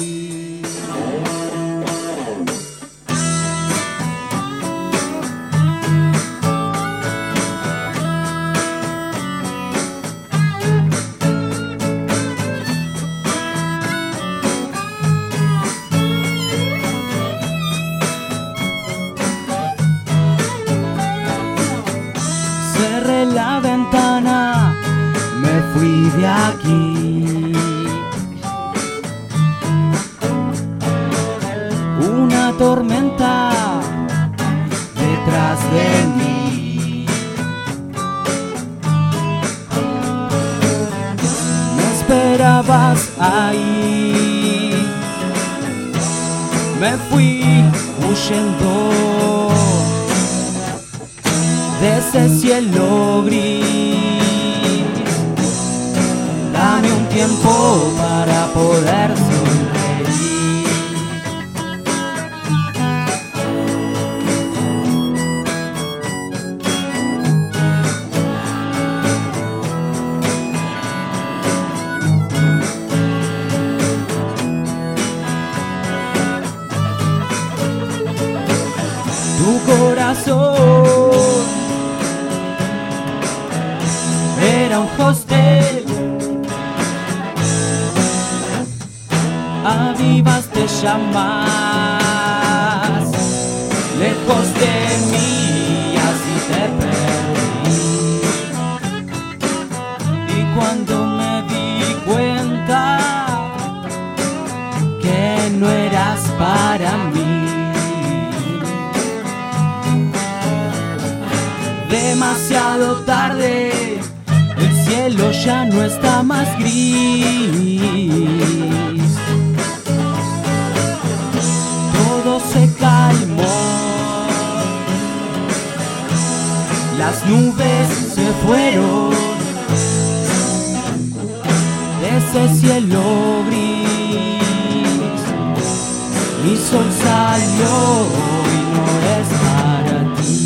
Cerré la ventana, me fui de aquí. Una tormenta detrás de mí. Me esperabas ahí. Me fui huyendo de ese cielo gris. Dame un tiempo para poder sonreír. Tu corazón era un hostel, a vivas te llamas, lejos de mí, así te perdí. Y cuando me di cuenta que no eras para mí, demasiado tarde, el cielo ya no está más gris. Todo se calmó, las nubes se fueron de ese cielo gris. Mi sol salió y no es para ti.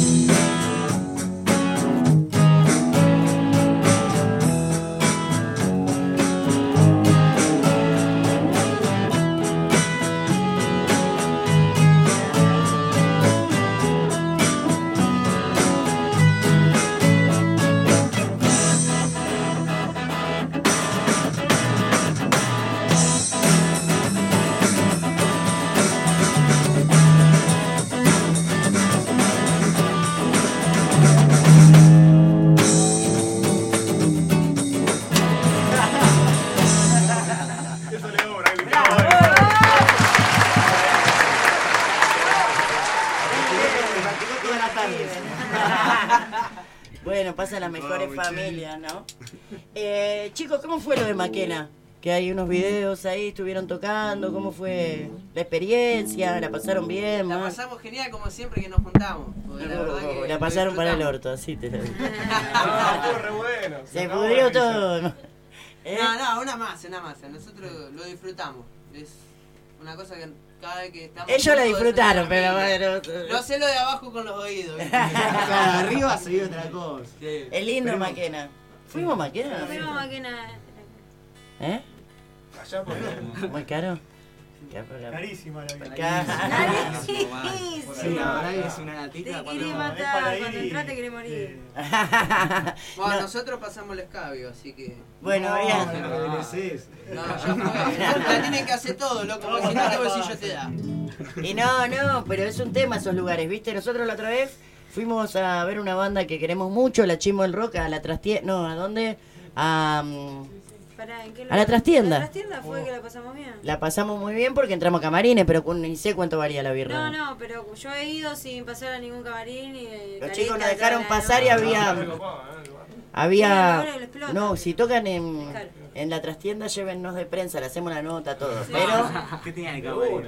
Bueno, pasa en las mejores familias, ¿no? Chicos, ¿cómo fue lo de Maquena? Que hay unos videos ahí, estuvieron tocando, ¿cómo fue la experiencia? ¿La pasaron bien? La pasamos genial como siempre que nos juntamos. La verdad que la pasaron para el orto, así te lo digo. Estuvo re bueno. Se pudrió todo. No, una masa. Nosotros lo disfrutamos. Es una cosa que cada vez que estamos... Ellos la disfrutaron, pero bueno... No sé lo de abajo con los oídos. Arriba se vio otra cosa. Es lindo Maquena. ¿Fuimos a Maquena? Fuimos a Maquena. ¿Eh? Allá por ¿Muy caro? Carísima la vida. Carísima. Sí, la verdad que es una gatita. Te quiere matar, cuando entras te quiere morir. Bueno, nosotros pasamos el escabio, así que... Bueno, bien. No, ya fue. La tienen que hacer todo, loco, porque si no, ¿qué bolsillo te da? Y no, pero es un tema esos lugares, ¿viste? Nosotros la otra vez fuimos a ver una banda que queremos mucho, la Chimbo del Rock, a la trastienda... No, ¿a dónde? A la trastienda. La trastienda fue que la pasamos bien. La pasamos muy bien porque entramos a camarines, pero ni sé cuánto varía la birra. No, pero yo he ido sin pasar a ningún camarín. Y los chicos nos dejaron pasar y no, si tocan en la trastienda, llévennos de prensa, le hacemos la nota, todo. Sí. Pero ¿qué tenía de camarín?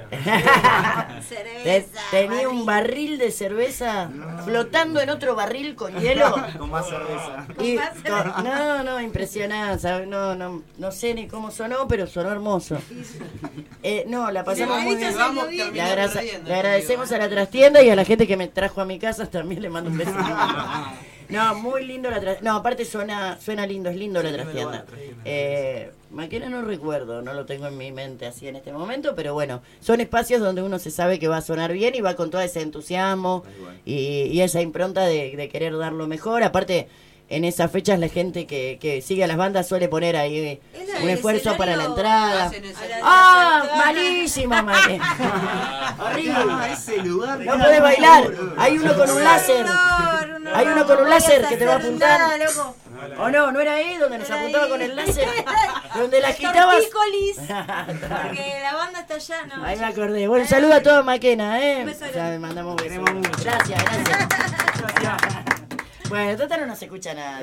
Tenía un barril de cerveza flotando en otro barril con hielo. Con más cerveza. No, impresionante, ¿sabes? No sé ni cómo sonó, pero sonó hermoso. No, la pasamos muy bien. Le agradecemos a la trastienda y a la gente que me trajo a mi casa, también le mando un beso. No, muy lindo la trastienda. No, aparte suena lindo, es lindo la trastienda. Maquena no recuerdo, no lo tengo en mi mente así en este momento, pero bueno, son espacios donde uno se sabe que va a sonar bien y va con todo ese entusiasmo y esa impronta de querer dar lo mejor. Aparte, en esas fechas la gente que sigue a las bandas suele poner ahí un esfuerzo para la entrada. Malísima, Maquena. Horrible. Ese lugar no podés bailar. Hay uno con un láser. Hay uno con un láser que te va a apuntar. ¿O no era ahí donde nos apuntaba con el láser? Donde la quitabas. Porque la banda está allá, ¿no? Ahí me acordé. Bueno, un saludo a toda Maquena, Ya le mandamos besos. Gracias. Bueno, total no se escucha nada.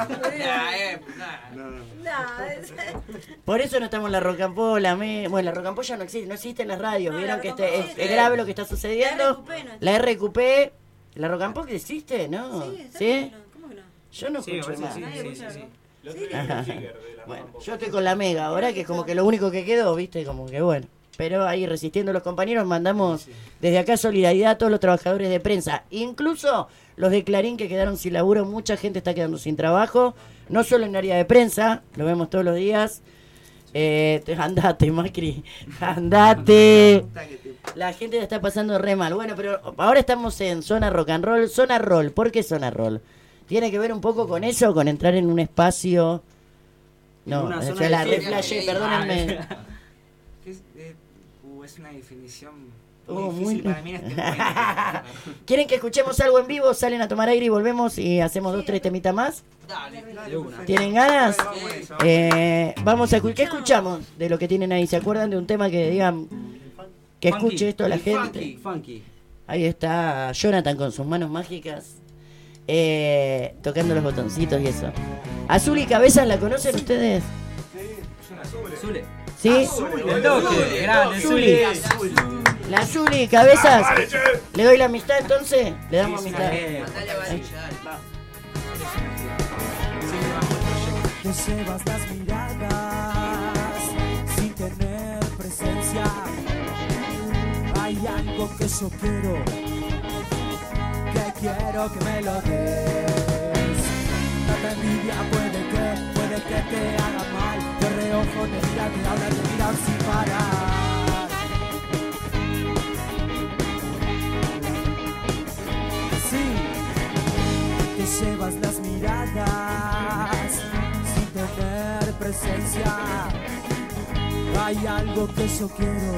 Por eso no estamos en la Rocampola. Bueno, la Rocampola no existe en las radios. ¿Vieron que es grave lo que está sucediendo? La RQP. ¿La Rocampola existe? ¿No? ¿Sí? ¿Cómo que no? Yo no escucho nada. Sí. Bueno, yo estoy con la Mega ahora, que es como que lo único que quedó, ¿viste? Como que bueno. Pero ahí resistiendo los compañeros, mandamos desde acá solidaridad a todos los trabajadores de prensa, incluso los de Clarín que quedaron sin laburo. Mucha gente está quedando sin trabajo, no solo en el área de prensa, lo vemos todos los días. Andate, Macri, andate. La gente la está pasando re mal. Bueno, pero ahora estamos en Zona Rock and Roll. Zona Roll, ¿por qué Zona Roll? ¿Tiene que ver un poco con eso, con entrar en un espacio? No, yo la reflashé, perdónenme. Es una definición muy difícil para mí en este momento. ¿Quieren que escuchemos algo en vivo? Salen a tomar aire y volvemos y hacemos 2-3 temitas más. Dale. ¿Tienen ganas? Vamos a escuchar. ¿Qué escuchamos de lo que tienen ahí? ¿Se acuerdan de un tema que digan que escuche esto la gente? Funky. Ahí está Jonathan con sus manos mágicas tocando los botoncitos y eso. Azul y Cabezas, ¿la conocen ustedes? Zule. ¿Sí? El toque, grande, Zuli. La Zuli, Cabezas. ¿Le doy la amistad entonces? Le damos amistad. Te llevas las miradas sin tener presencia. algo que yo quiero que me lo des. Tanta envidia puede que te haga mal. De reojo te miran, te hablan, te miran sin parar. Sí, te llevas las miradas sin tener presencia. Hay algo que yo quiero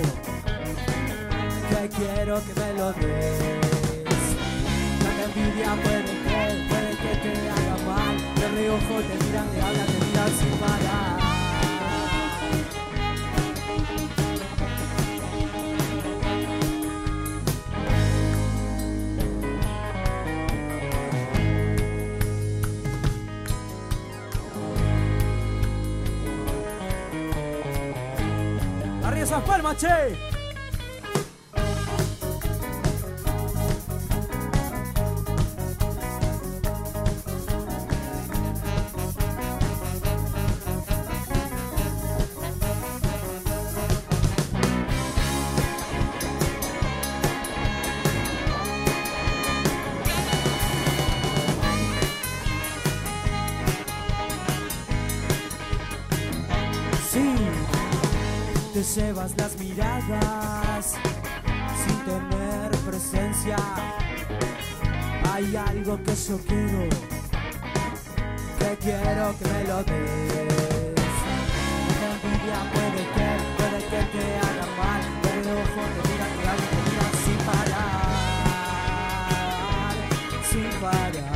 que me lo des. Tanta envidia puede que te haga mal. De reojo te miran, te hablan, te miran sin parar. ¡Arriba esas palmas, che! Llevas las miradas sin tener presencia. Hay algo que yo quiero que me lo des. La envidia puede que te haga mal. Pero ojo te mira, que alguien te mira sin parar. Sin parar.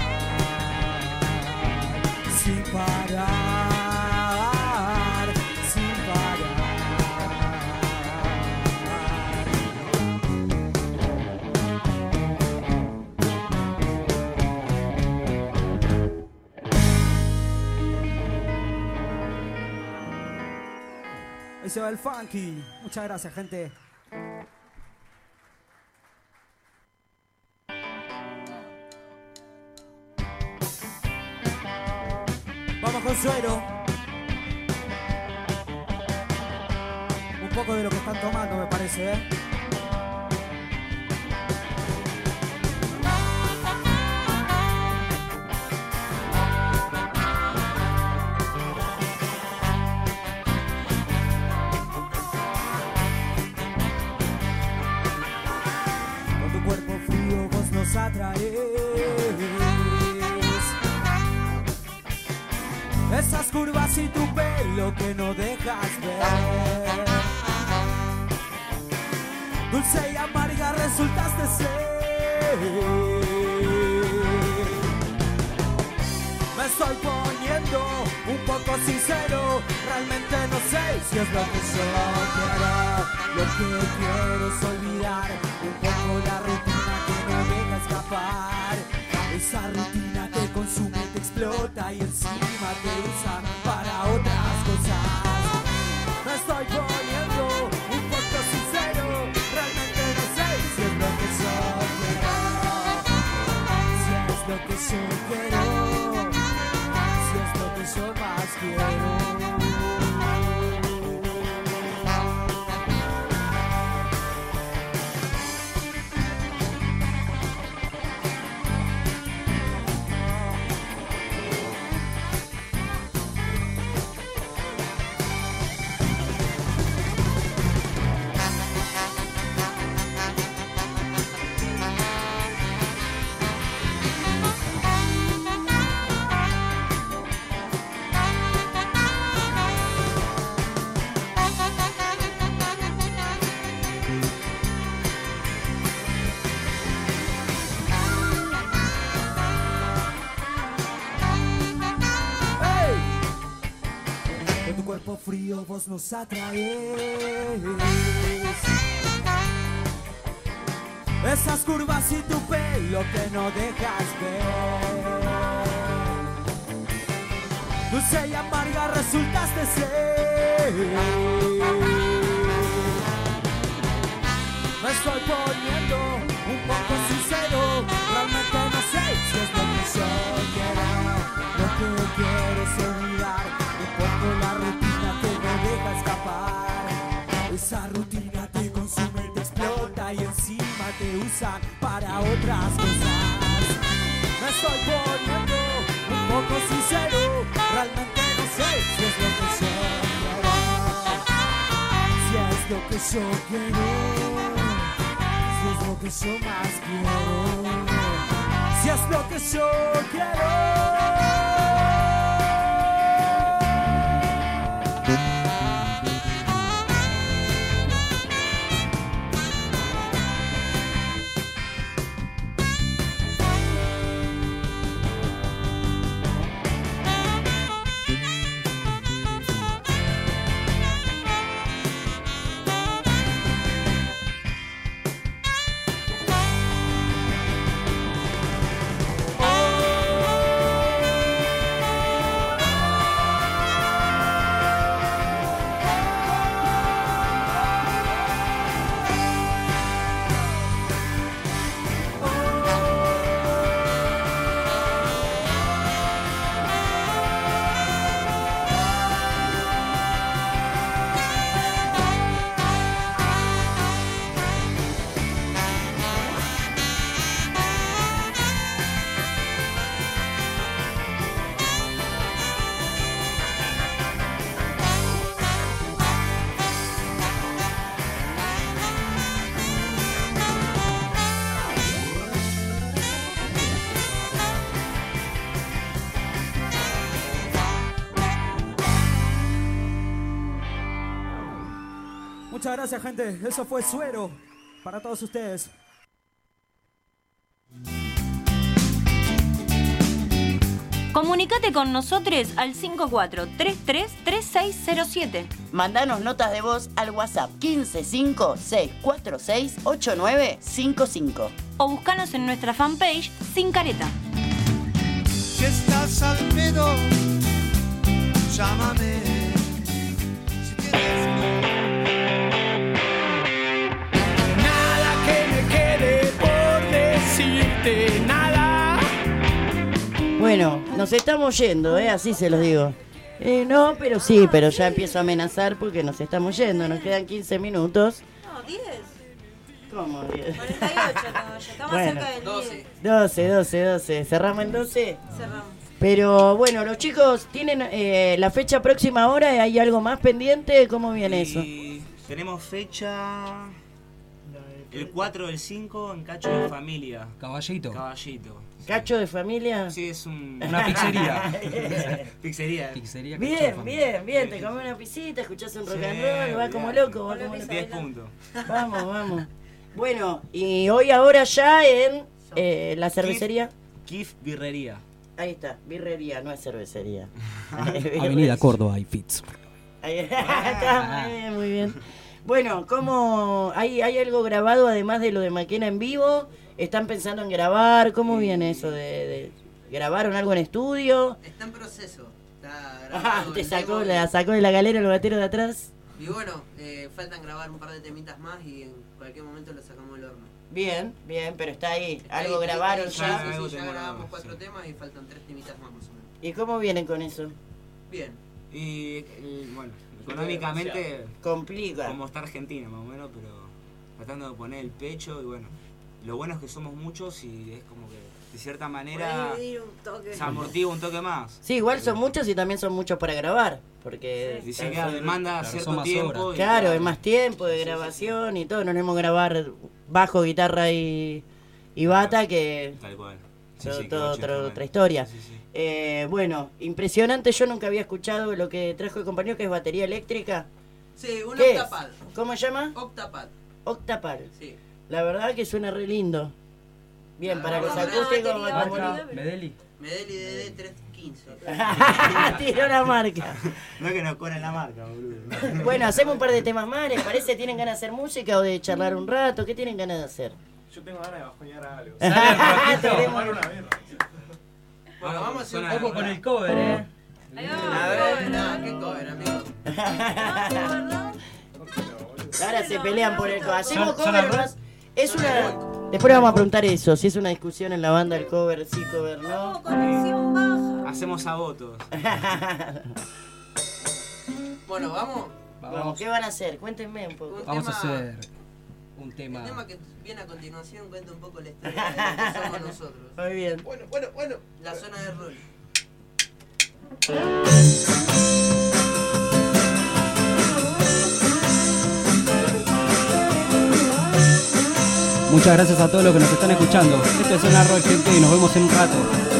Sin parar. Ahí se va el funky. Muchas gracias, gente. Vamos con suero. Un poco de lo que están tomando, me parece, ¿eh? Atraes esas curvas y tu pelo que no dejas ver. Dulce y amarga resultaste ser. Me estoy poniendo un poco sincero. Realmente no sé si es lo que yo quiero. Lo que quiero es olvidar un poco la rutina que no deja escapar. Esa rutina te consume, te explota y encima te usa para otras cosas. Me estoy poniendo un poco sincero. Realmente no sé si es lo que yo quiero. Si es lo que yo quiero. Si es lo que yo más quiero. Frío vos nos atraes. Esas curvas y tu pelo que no dejas ver. Dulce y amarga resultaste ser. Me estoy poniendo un poco sincero. Realmente no sé si es lo que yo quiero. Lo que quiero es olvidar un poco la rutina que no deja escapar. Esa rutina te consume, te explota y encima te usan para otras cosas. Me estoy poniendo un poco sincero, realmente no sé si es lo que yo quiero. Si es lo que yo quiero, si es lo que yo más quiero, si es lo que yo quiero. Muchas gracias, gente. Eso fue Suero para todos ustedes. Comunicate con nosotros al 5433-3607. Mandanos notas de voz al WhatsApp 155-646-8955. O búscanos en nuestra fanpage Sin Careta. Si estás al pedo, llámame. Si tienes... Nada que me quede por decirte, nada. Bueno, nos estamos yendo, así se los digo. No, pero sí, pero ya empiezo a amenazar porque nos estamos yendo. Nos quedan 15 minutos. No, 10. ¿Cómo 10? 48, no, ya estamos Bueno, cerca del 12. ¿Cerramos en 12? Cerramos. Pero bueno, los chicos tienen la fecha próxima ahora. ¿Hay algo más pendiente? ¿Cómo viene eso? Tenemos fecha el 4 del 5 en Cacho de Familia. Caballito. ¿Cacho de Familia? Sí, es una pizzería. Pizzería. Bien. Te comes una pisita, escuchás un rock and roll, vas como loco. 10 puntos. Vamos. Bueno, y hoy ahora ya en la cervecería. Kif Birrería. Ahí está, birrería, no es cervecería. Avenida Córdoba y Fitz. Ahí está, muy bien. Bueno, ¿cómo hay algo grabado además de lo de Maquena en vivo? ¿Están pensando en grabar? ¿Cómo viene eso de grabaron algo en estudio? Está en proceso. Está grabado Te el sacó demo. de la galera el batero de atrás. Y bueno, faltan grabar un par de temitas más y en cualquier momento lo sacamos del horno. Bien, pero está ahí. Algo grabaron ya. Sí, ya grabamos 4 temas y faltan 3 temitas más o menos. ¿Y cómo vienen con eso? Bien. Y bueno, económicamente complica. Como está Argentina más o menos, pero tratando de poner el pecho y bueno, lo bueno es que somos muchos y es como que de cierta manera se amortigua un toque más. Sí, igual son muchos y también son muchos para grabar, porque dice que demanda cierto tiempo. Claro, es más tiempo de grabación y todo, no tenemos que grabar bajo, guitarra y bata que tal cual. Otra historia. Bueno, impresionante, yo nunca había escuchado lo que trajo el compañero, que es batería eléctrica. Sí, un ¿Qué Octapad. es? ¿Cómo se llama? Octapad. Sí. La verdad que suena re lindo. Bien, para los acústicos. Medeli DD 315. Tiró la marca. No es que nos ponen la marca, boludo. Bueno, hacemos un par de temas más, ¿les parece? ¿Tienen ganas de hacer música o de charlar un rato? ¿Qué tienen ganas de hacer? Yo tengo ganas de bajonear algo. Tomar una birra. Bueno, vamos a hacer un poco con el cover, A ver, ¿qué cover, amigo? Ahora se pelean por el cover. Hacemos cover más. Es una. Después vamos a preguntar eso, si es una discusión en la banda el cover, sí, cover, no. Conexión baja. Hacemos a votos. Bueno, vamos. ¿Qué van a hacer? Cuéntenme un poco. Vamos a hacer un tema. El tema que viene a continuación cuenta un poco la historia de lo que somos nosotros. Muy bien. Bueno. La zona de rol. Muchas gracias a todos los que nos están escuchando. Esto es Zona Roll, gente, y nos vemos en un rato.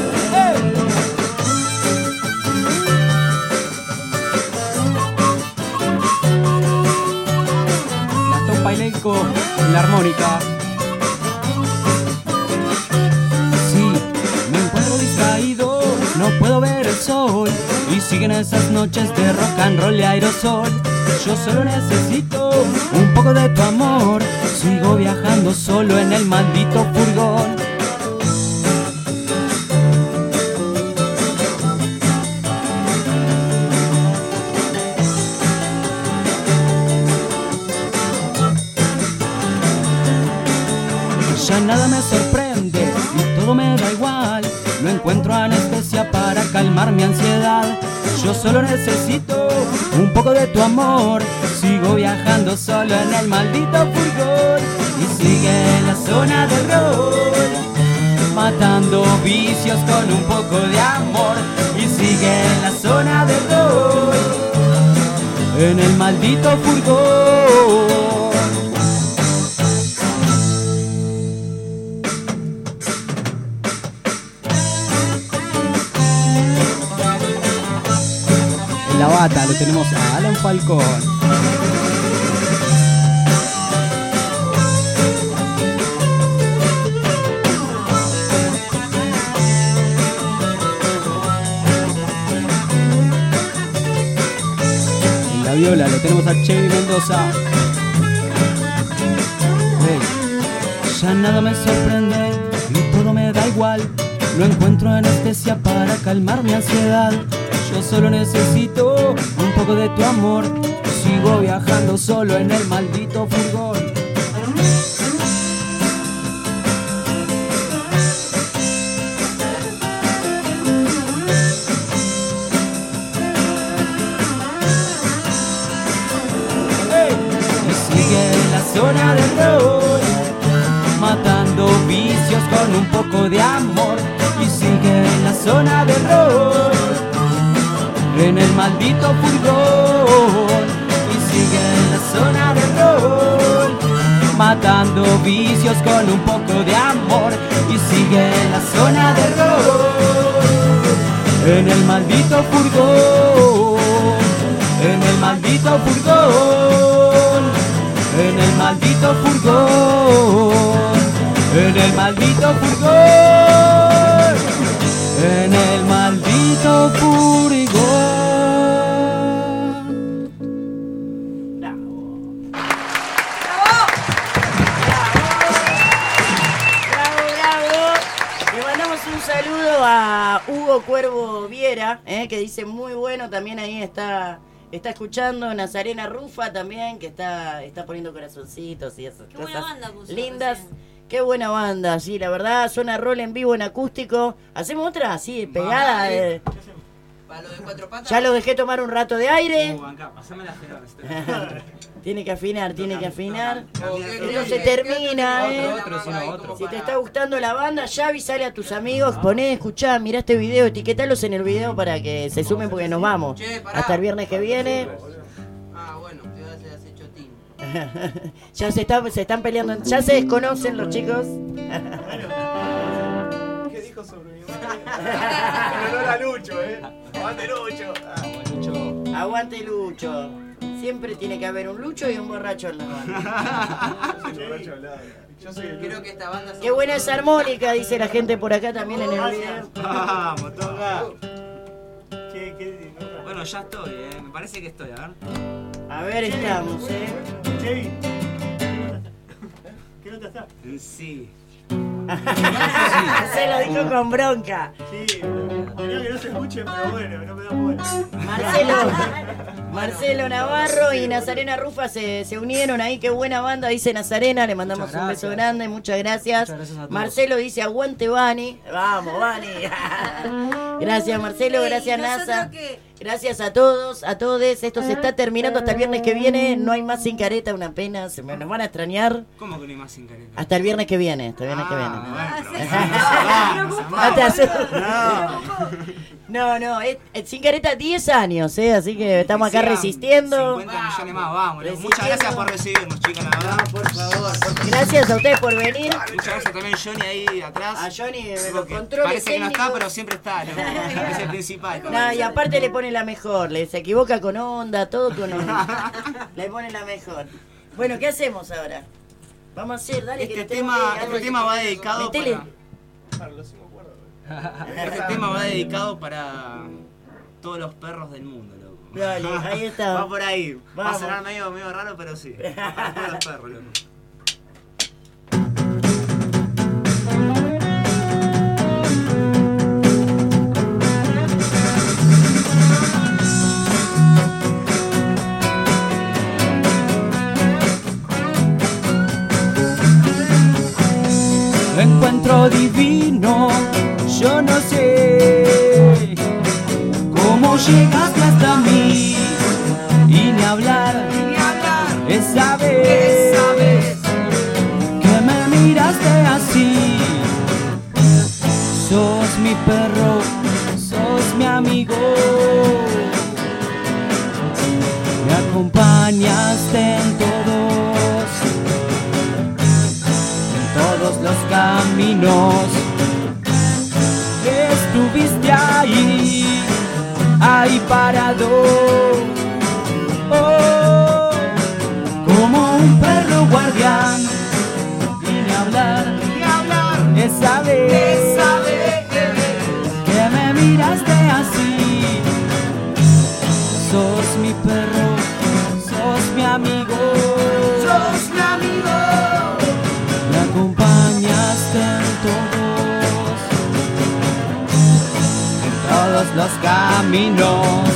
Gastón Paileco en la armónica. Sí, me encuentro distraído, no puedo ver el sol. Y siguen esas noches de rock and roll y aerosol. Yo solo necesito un poco de tu amor. Sigo viajando solo en el maldito furgón. Ya nada me sorprende y todo me da igual. No encuentro anestesia para calmar mi ansiedad. Yo solo necesito un poco de tu amor. Sigo viajando solo en el maldito furgón. Y sigue en la zona de rol, matando vicios con un poco de amor. Y sigue en la zona de rol, en el maldito furgón. En la bata lo tenemos a Alan Falcón. En la viola lo tenemos a Chevy Mendoza. Hey. Ya nada me sorprende y todo me da igual. No encuentro anestesia para calmar mi ansiedad. Yo solo necesito un poco de tu amor. Sigo viajando solo en el maldito furgón. Y sigue en la zona de rol, matando vicios con un poco de amor. Y sigue en la zona de rol, en el maldito furgón. Y sigue en la zona de rol, matando vicios con un poco de amor. Y sigue en la zona de rol, en el maldito furgón. En el maldito furgón, en el maldito furgón, en el maldito furgón, en el maldito furgón. Le mandamos un saludo a Hugo Cuervo Viera, que dice muy bueno, también ahí está escuchando. Nazarena Rufa también, que está poniendo corazoncitos y esas cosas lindas. Qué buena banda, sí, la verdad, Zona Roll en vivo, en acústico. ¿Hacemos otra? Así, pegada. Para lo de cuatro patas. Ya lo dejé tomar un rato de aire. Pasame la afinar. Tiene que afinar. Esto se termina, Si te está gustando la banda, ya avisale a tus amigos, poné, escuchá, mirá este video, etiquetalos en el video para que se sumen porque nos vamos. Hasta el viernes que viene. Ah, bueno, te has hecho chotín. Ya se están peleando, ya se desconocen los chicos. ¿Qué dijo sobre mi madre? Pero no la Lucho, Aguante Lucho. Aguante Lucho. Siempre tiene que haber un Lucho y un borracho en la banda. Yo soy borracho al lado. Creo que esta banda... Qué buena es armónica, dice la gente por acá también en el video. Vamos, toca. Bueno, ya estoy, me parece que estoy, a ver. Estamos, Chevy. ¿Qué nota está? Sí. Se lo dijo con bronca. Sí, tenía que no se escuche, pero bueno, no me da buena. Marcelo Navarro y Nazarena Rufa se unieron ahí, qué buena banda, dice Nazarena, le mandamos un beso grande, muchas gracias. Marcelo dice aguante Vani, vamos Vani. Gracias Marcelo, gracias Nasa. Gracias a todos, a todes. Esto se está terminando hasta el viernes que viene. No hay más Sin Careta, una pena. Nos van a extrañar. ¿Cómo que no hay más Sin Careta? Hasta el viernes que viene. Hasta el viernes que viene. No, Sin Careta 10 años, así que estamos acá resistiendo. 50 millones más, vamos. Muchas gracias por recibirnos, chicas, la verdad. Por favor. Gracias a ustedes por venir. Muchas gracias también a Johnny ahí atrás. A Johnny de los controles parece que no está, técnicos. pero siempre está, ¿no? Es el principal. No, y aparte le pone la mejor, se equivoca con onda, todo con onda. Le pone la mejor. Bueno, ¿qué hacemos ahora? Vamos a hacer, dale. Este tema va dedicado para... Este tema va dedicado para todos los perros del mundo, loco. Dale, ahí está. Va por ahí. Va a Vamos. sonar medio raro, pero sí. Para todos los perros, loco. Lo encuentro divino, yo no sé cómo llegaste hasta mí y ni hablar esa vez que me miraste así. Sos mi perro, sos mi amigo, me acompañaste en todos los caminos. Estuviste ahí parado, oh, como un perro guardián. Y ni hablar esa vez que me miraste así. Sos mi perro, sos mi amigo, sos mi amigo. Me acompañaste en todos los caminos.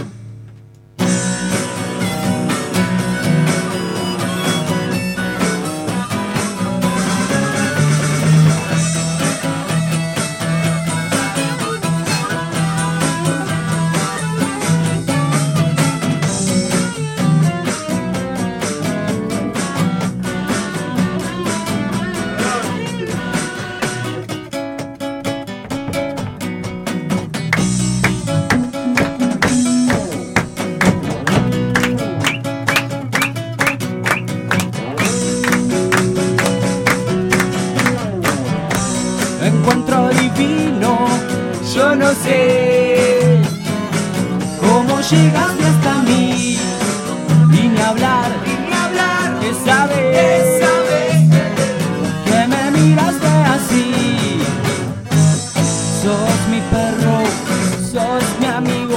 Encuentro divino, yo no sé cómo llegaste hasta mí y ni hablar esa vez que me miraste así. Sos mi perro, sos mi amigo,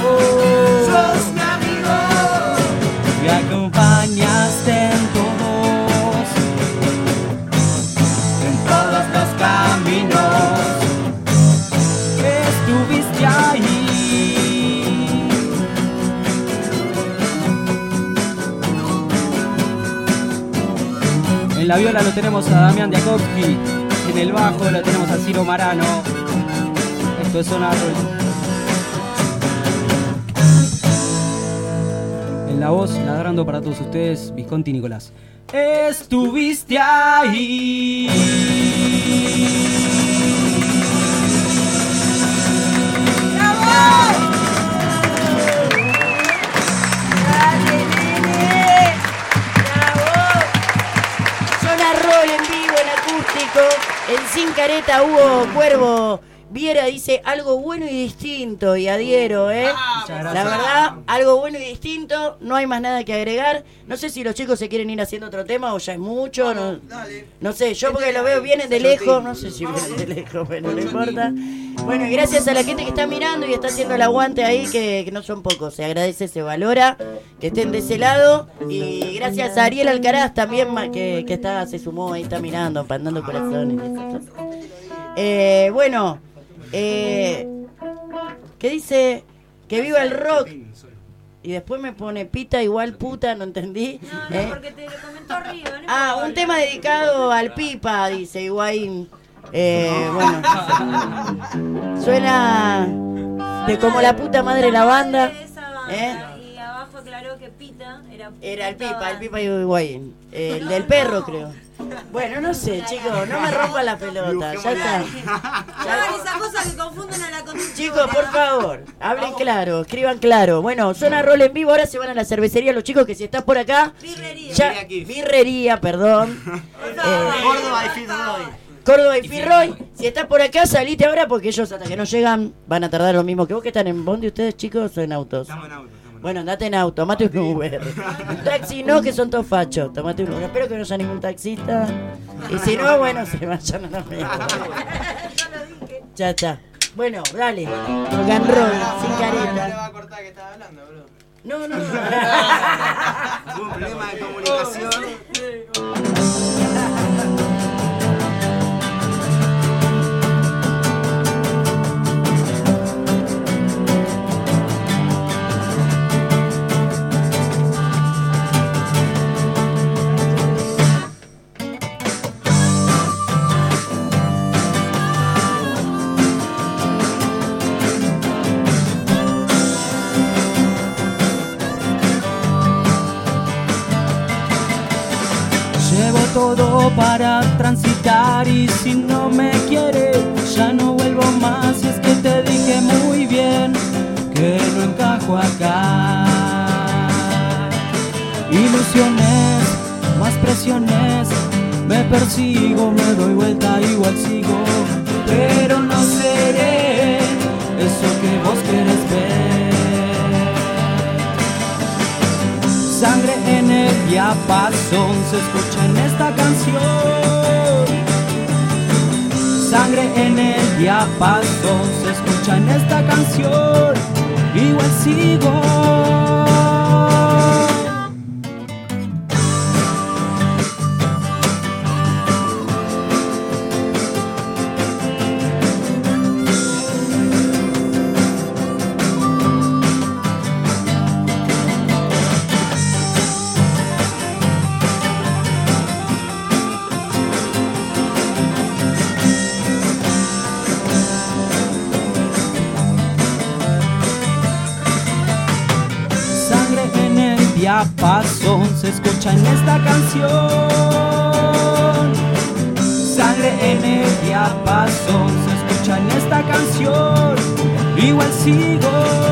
me acompañaste en todos los caminos. Estuviste ahí. En la viola lo tenemos a Damián Diakovsky, en el bajo lo tenemos a Ciro Marano. Esto es Sonar. En la voz, ladrando para todos ustedes, Visconti Nicolás. Estuviste ahí. En Sin Careta Hugo Cuervo Viera dice algo bueno y distinto y adhiero, La verdad, algo bueno y distinto, no hay más nada que agregar. No sé si los chicos se quieren ir haciendo otro tema o ya es mucho, no sé, yo porque lo veo vienen de lejos, no sé si vienen de lejos, pero no importa. Bueno, y gracias a la gente que está mirando y está haciendo el aguante ahí, que no son pocos, se agradece, se valora, que estén de ese lado. Y gracias a Ariel Alcaraz también, que está, se sumó ahí, está mirando, mandando corazones y esas cosas. Bueno, ¿qué dice? Que viva el rock. Y después me pone pita igual puta, no entendí. No, porque te lo comentó Río, ¿no? Un tema dedicado al Pipa, dice Higuaín. Bueno, suena de como la puta madre la banda. Y abajo aclaró que Pita Era el Pipa Higuaín. El del perro, creo. Bueno, no sé, chicos, no me rompan la pelota. Ya está. Hagan esas cosas que confunden a la conductora. Chicos, por favor, hablen claro, escriban claro. Bueno, Zona Roll en vivo, ahora se van a la cervecería los chicos que si estás por acá. Birrería, perdón. Córdoba y Firroy. Córdoba y Firroy. Si estás por acá, salite ahora porque ellos hasta que no llegan van a tardar lo mismo que vos, que están en bondi ustedes, chicos, o en autos. Estamos en auto. Bueno, andate en auto, tomate un Uber. Un taxi no, que son todos fachos. Tomate un Uber. Espero que no haya ningún taxista. Y si no, bueno, se vayan a la mierda. Ya está. Bueno, dale. Rock and roll, sin careta. No le va a cortar que estaba hablando, bro. No. Hubo un problema de comunicación. Todo para transitar y si no me quieres ya no vuelvo más. Y es que te dije muy bien que no encajo acá. Ilusiones, más presiones, me persigo, me doy vuelta, igual sigo, pero no seré eso que vos querés ver. Sangre en el diapasón se escucha en esta canción. Sangre en el diapasón se escucha en esta canción. Igual sigo. Diapasón se escucha en esta canción. Sangre en el diapasón se escucha en esta canción. Igual sigo.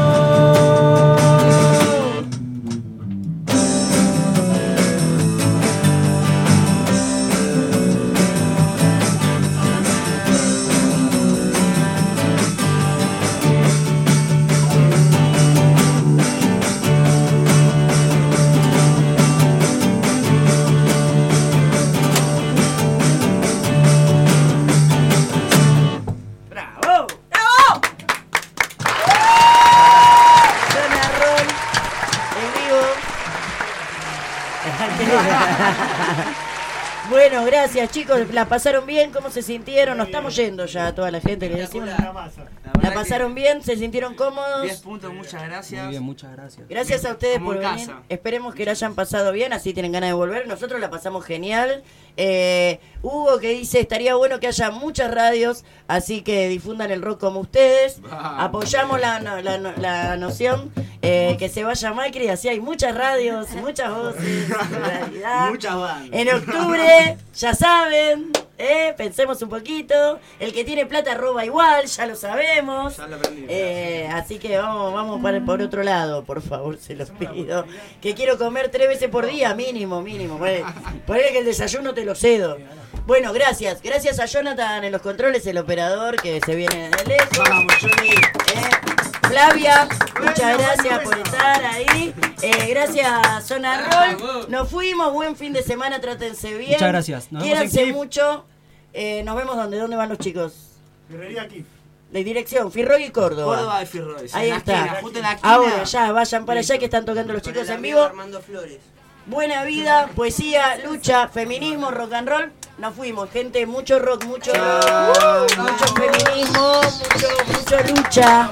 Bueno, gracias chicos, la pasaron bien, ¿cómo se sintieron? Nos estamos yendo ya a toda la gente que decimos. ¿La pasaron bien? ¿Se sintieron cómodos? 10 puntos, muchas gracias. Muy bien, muchas gracias. Gracias a ustedes Como por en venir. casa. Esperemos que la hayan pasado bien, así tienen ganas de volver. Nosotros la pasamos genial. Hugo que dice, estaría bueno que haya muchas radios, así que difundan el rock como ustedes. Apoyamos la noción que se vaya Macri, así hay muchas radios, muchas voces, en realidad. Muchas bandas. En octubre, ya saben, pensemos un poquito. El que tiene plata roba igual, ya lo sabemos. Ya lo aprendí. Así que vamos por otro lado, por favor, se los pido. Que quiero comer 3 veces por día, mínimo. Ponele que el desayuno te lo cedo. Bueno, gracias a Jonathan en los controles, el operador que se viene de lejos. Vamos, Johnny. Flavia, muchas gracias por estar ahí. Gracias, Zona Roll. Nos fuimos, buen fin de semana, trátense bien. Muchas gracias. Nos vemos en Quiéranse Kif. mucho. Nos vemos ¿dónde van los chicos? Ferrería aquí. De dirección, Firroy y Córdoba. Córdoba y Firroy. Ahí en la está. esquina, justo en la esquina. Ahora ya, vayan para allá que están tocando los Con chicos el en amigo vivo. Armando Flores. Buena vida, poesía, lucha, feminismo, rock and roll. Nos fuimos, gente, mucho rock, mucho feminismo, mucho lucha.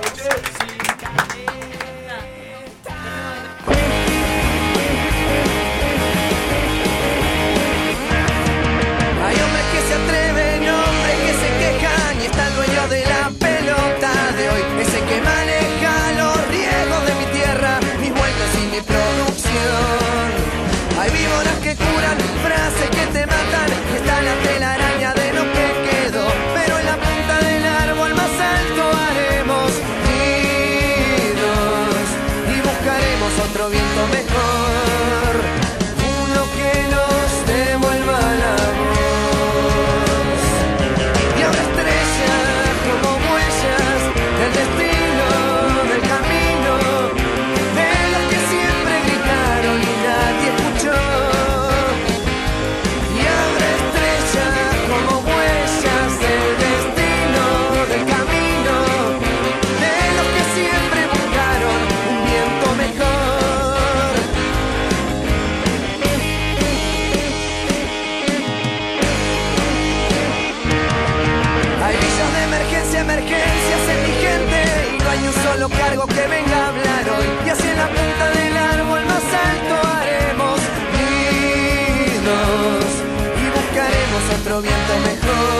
Hay hombres que se atreven, hombres que se quejan y está el dueño de la pelota de hoy, ese que maneja los riesgos de mi tierra, solo cargo que venga a hablar hoy. Y así en la punta del árbol más alto haremos nidos y buscaremos otro viento mejor.